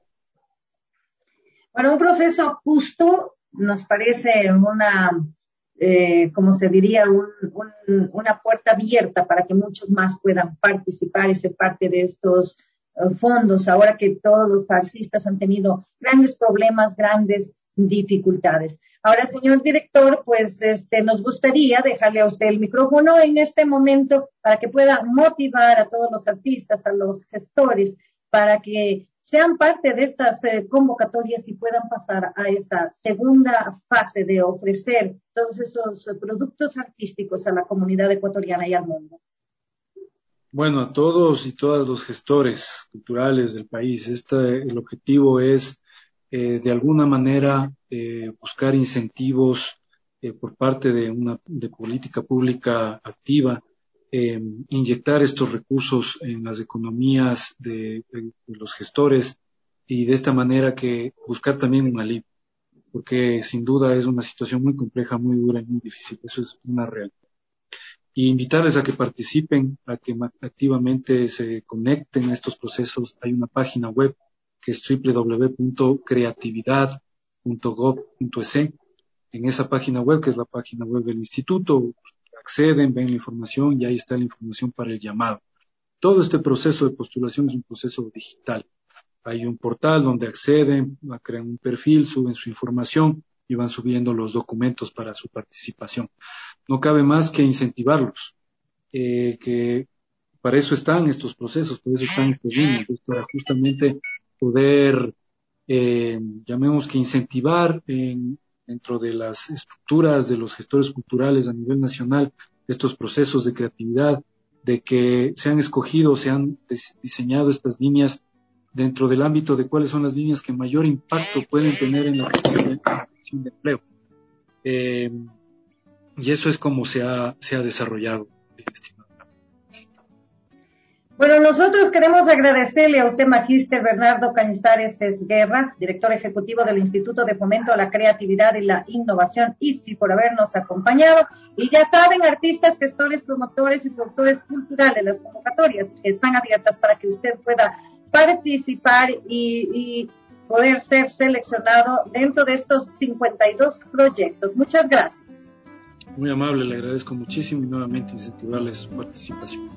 Bueno, un proceso justo nos parece como se diría, una puerta abierta para que muchos más puedan participar y ser parte de estos fondos, ahora que todos los artistas han tenido grandes problemas, grandes dificultades. Ahora, señor director, pues nos gustaría dejarle a usted el micrófono en este momento para que pueda motivar a todos los artistas, a los gestores, para que sean parte de estas convocatorias y puedan pasar a esta segunda fase de ofrecer todos esos productos artísticos a la comunidad ecuatoriana y al mundo. Bueno, a todos y todas los gestores culturales del país, el objetivo es de alguna manera buscar incentivos por parte de política pública activa, inyectar estos recursos en las economías de los gestores y de esta manera que buscar también un alivio, porque sin duda es una situación muy compleja, muy dura y muy difícil, eso es una realidad. Y invitarles a que participen, a que activamente se conecten a estos procesos. Hay una página web que es www.creatividad.gov.es. En esa página web, que es la página web del instituto, acceden, ven la información y ahí está la información para el llamado. Todo este proceso de postulación es un proceso digital. Hay un portal donde acceden, crean un perfil, suben su información y van subiendo los documentos para su participación. No cabe más que incentivarlos, que para eso están estos procesos, para eso están estos líneas, para justamente poder, llamemos que incentivar dentro de las estructuras de los gestores culturales a nivel nacional estos procesos de creatividad, de que se han escogido, se han diseñado estas líneas dentro del ámbito de cuáles son las líneas que mayor impacto pueden tener en la creación de empleo. Y eso es como se ha desarrollado. Bueno, nosotros queremos agradecerle a usted, Magíster Bernardo Cañizares Esguerra, director ejecutivo del Instituto de Fomento a la Creatividad y la Innovación, ISFI, por habernos acompañado. Y ya saben, artistas, gestores, promotores y productores culturales, las convocatorias están abiertas para que usted pueda participar y poder ser seleccionado dentro de estos 52 proyectos. Muchas gracias. Muy amable, le agradezco muchísimo y nuevamente incentivarle su participación.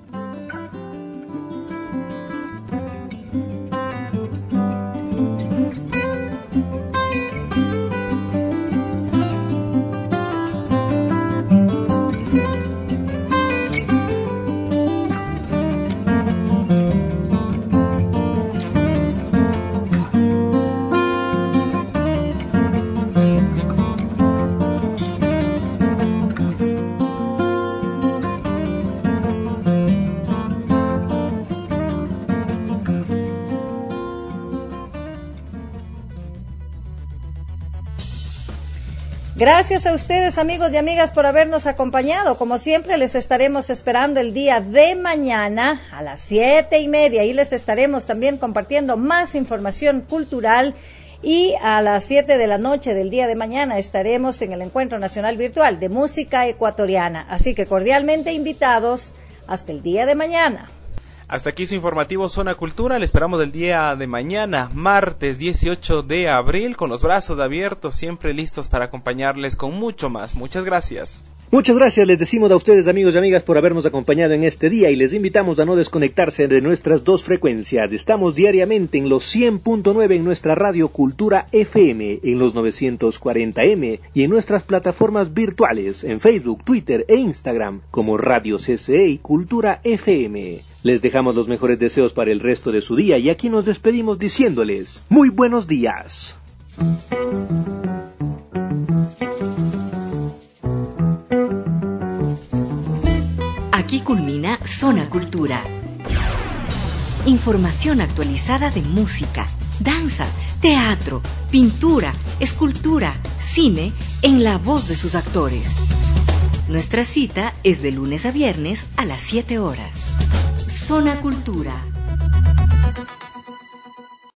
Gracias a ustedes, amigos y amigas, por habernos acompañado. Como siempre, les estaremos esperando el día de mañana a las 7:30 y les estaremos también compartiendo más información cultural. Y a las 7 de la noche del día de mañana estaremos en el Encuentro Nacional Virtual de Música Ecuatoriana. Así que cordialmente invitados hasta el día de mañana. Hasta aquí su informativo Zona Cultura. Le esperamos el día de mañana, martes 18 de abril, con los brazos abiertos, siempre listos para acompañarles con mucho más. Muchas gracias. Muchas gracias les decimos a ustedes, amigos y amigas, por habernos acompañado en este día y les invitamos a no desconectarse de nuestras dos frecuencias. Estamos diariamente en los 100.9 en nuestra Radio Cultura FM, en los 940M y en nuestras plataformas virtuales en Facebook, Twitter e Instagram como Radio CCE y Cultura FM. Les dejamos los mejores deseos para el resto de su día y aquí nos despedimos diciéndoles muy buenos días. Aquí culmina Zona Cultura. Información actualizada de música, danza, teatro, pintura, escultura, cine, en la voz de sus actores. Nuestra cita es de lunes a viernes a las 7 horas. Zona Cultura.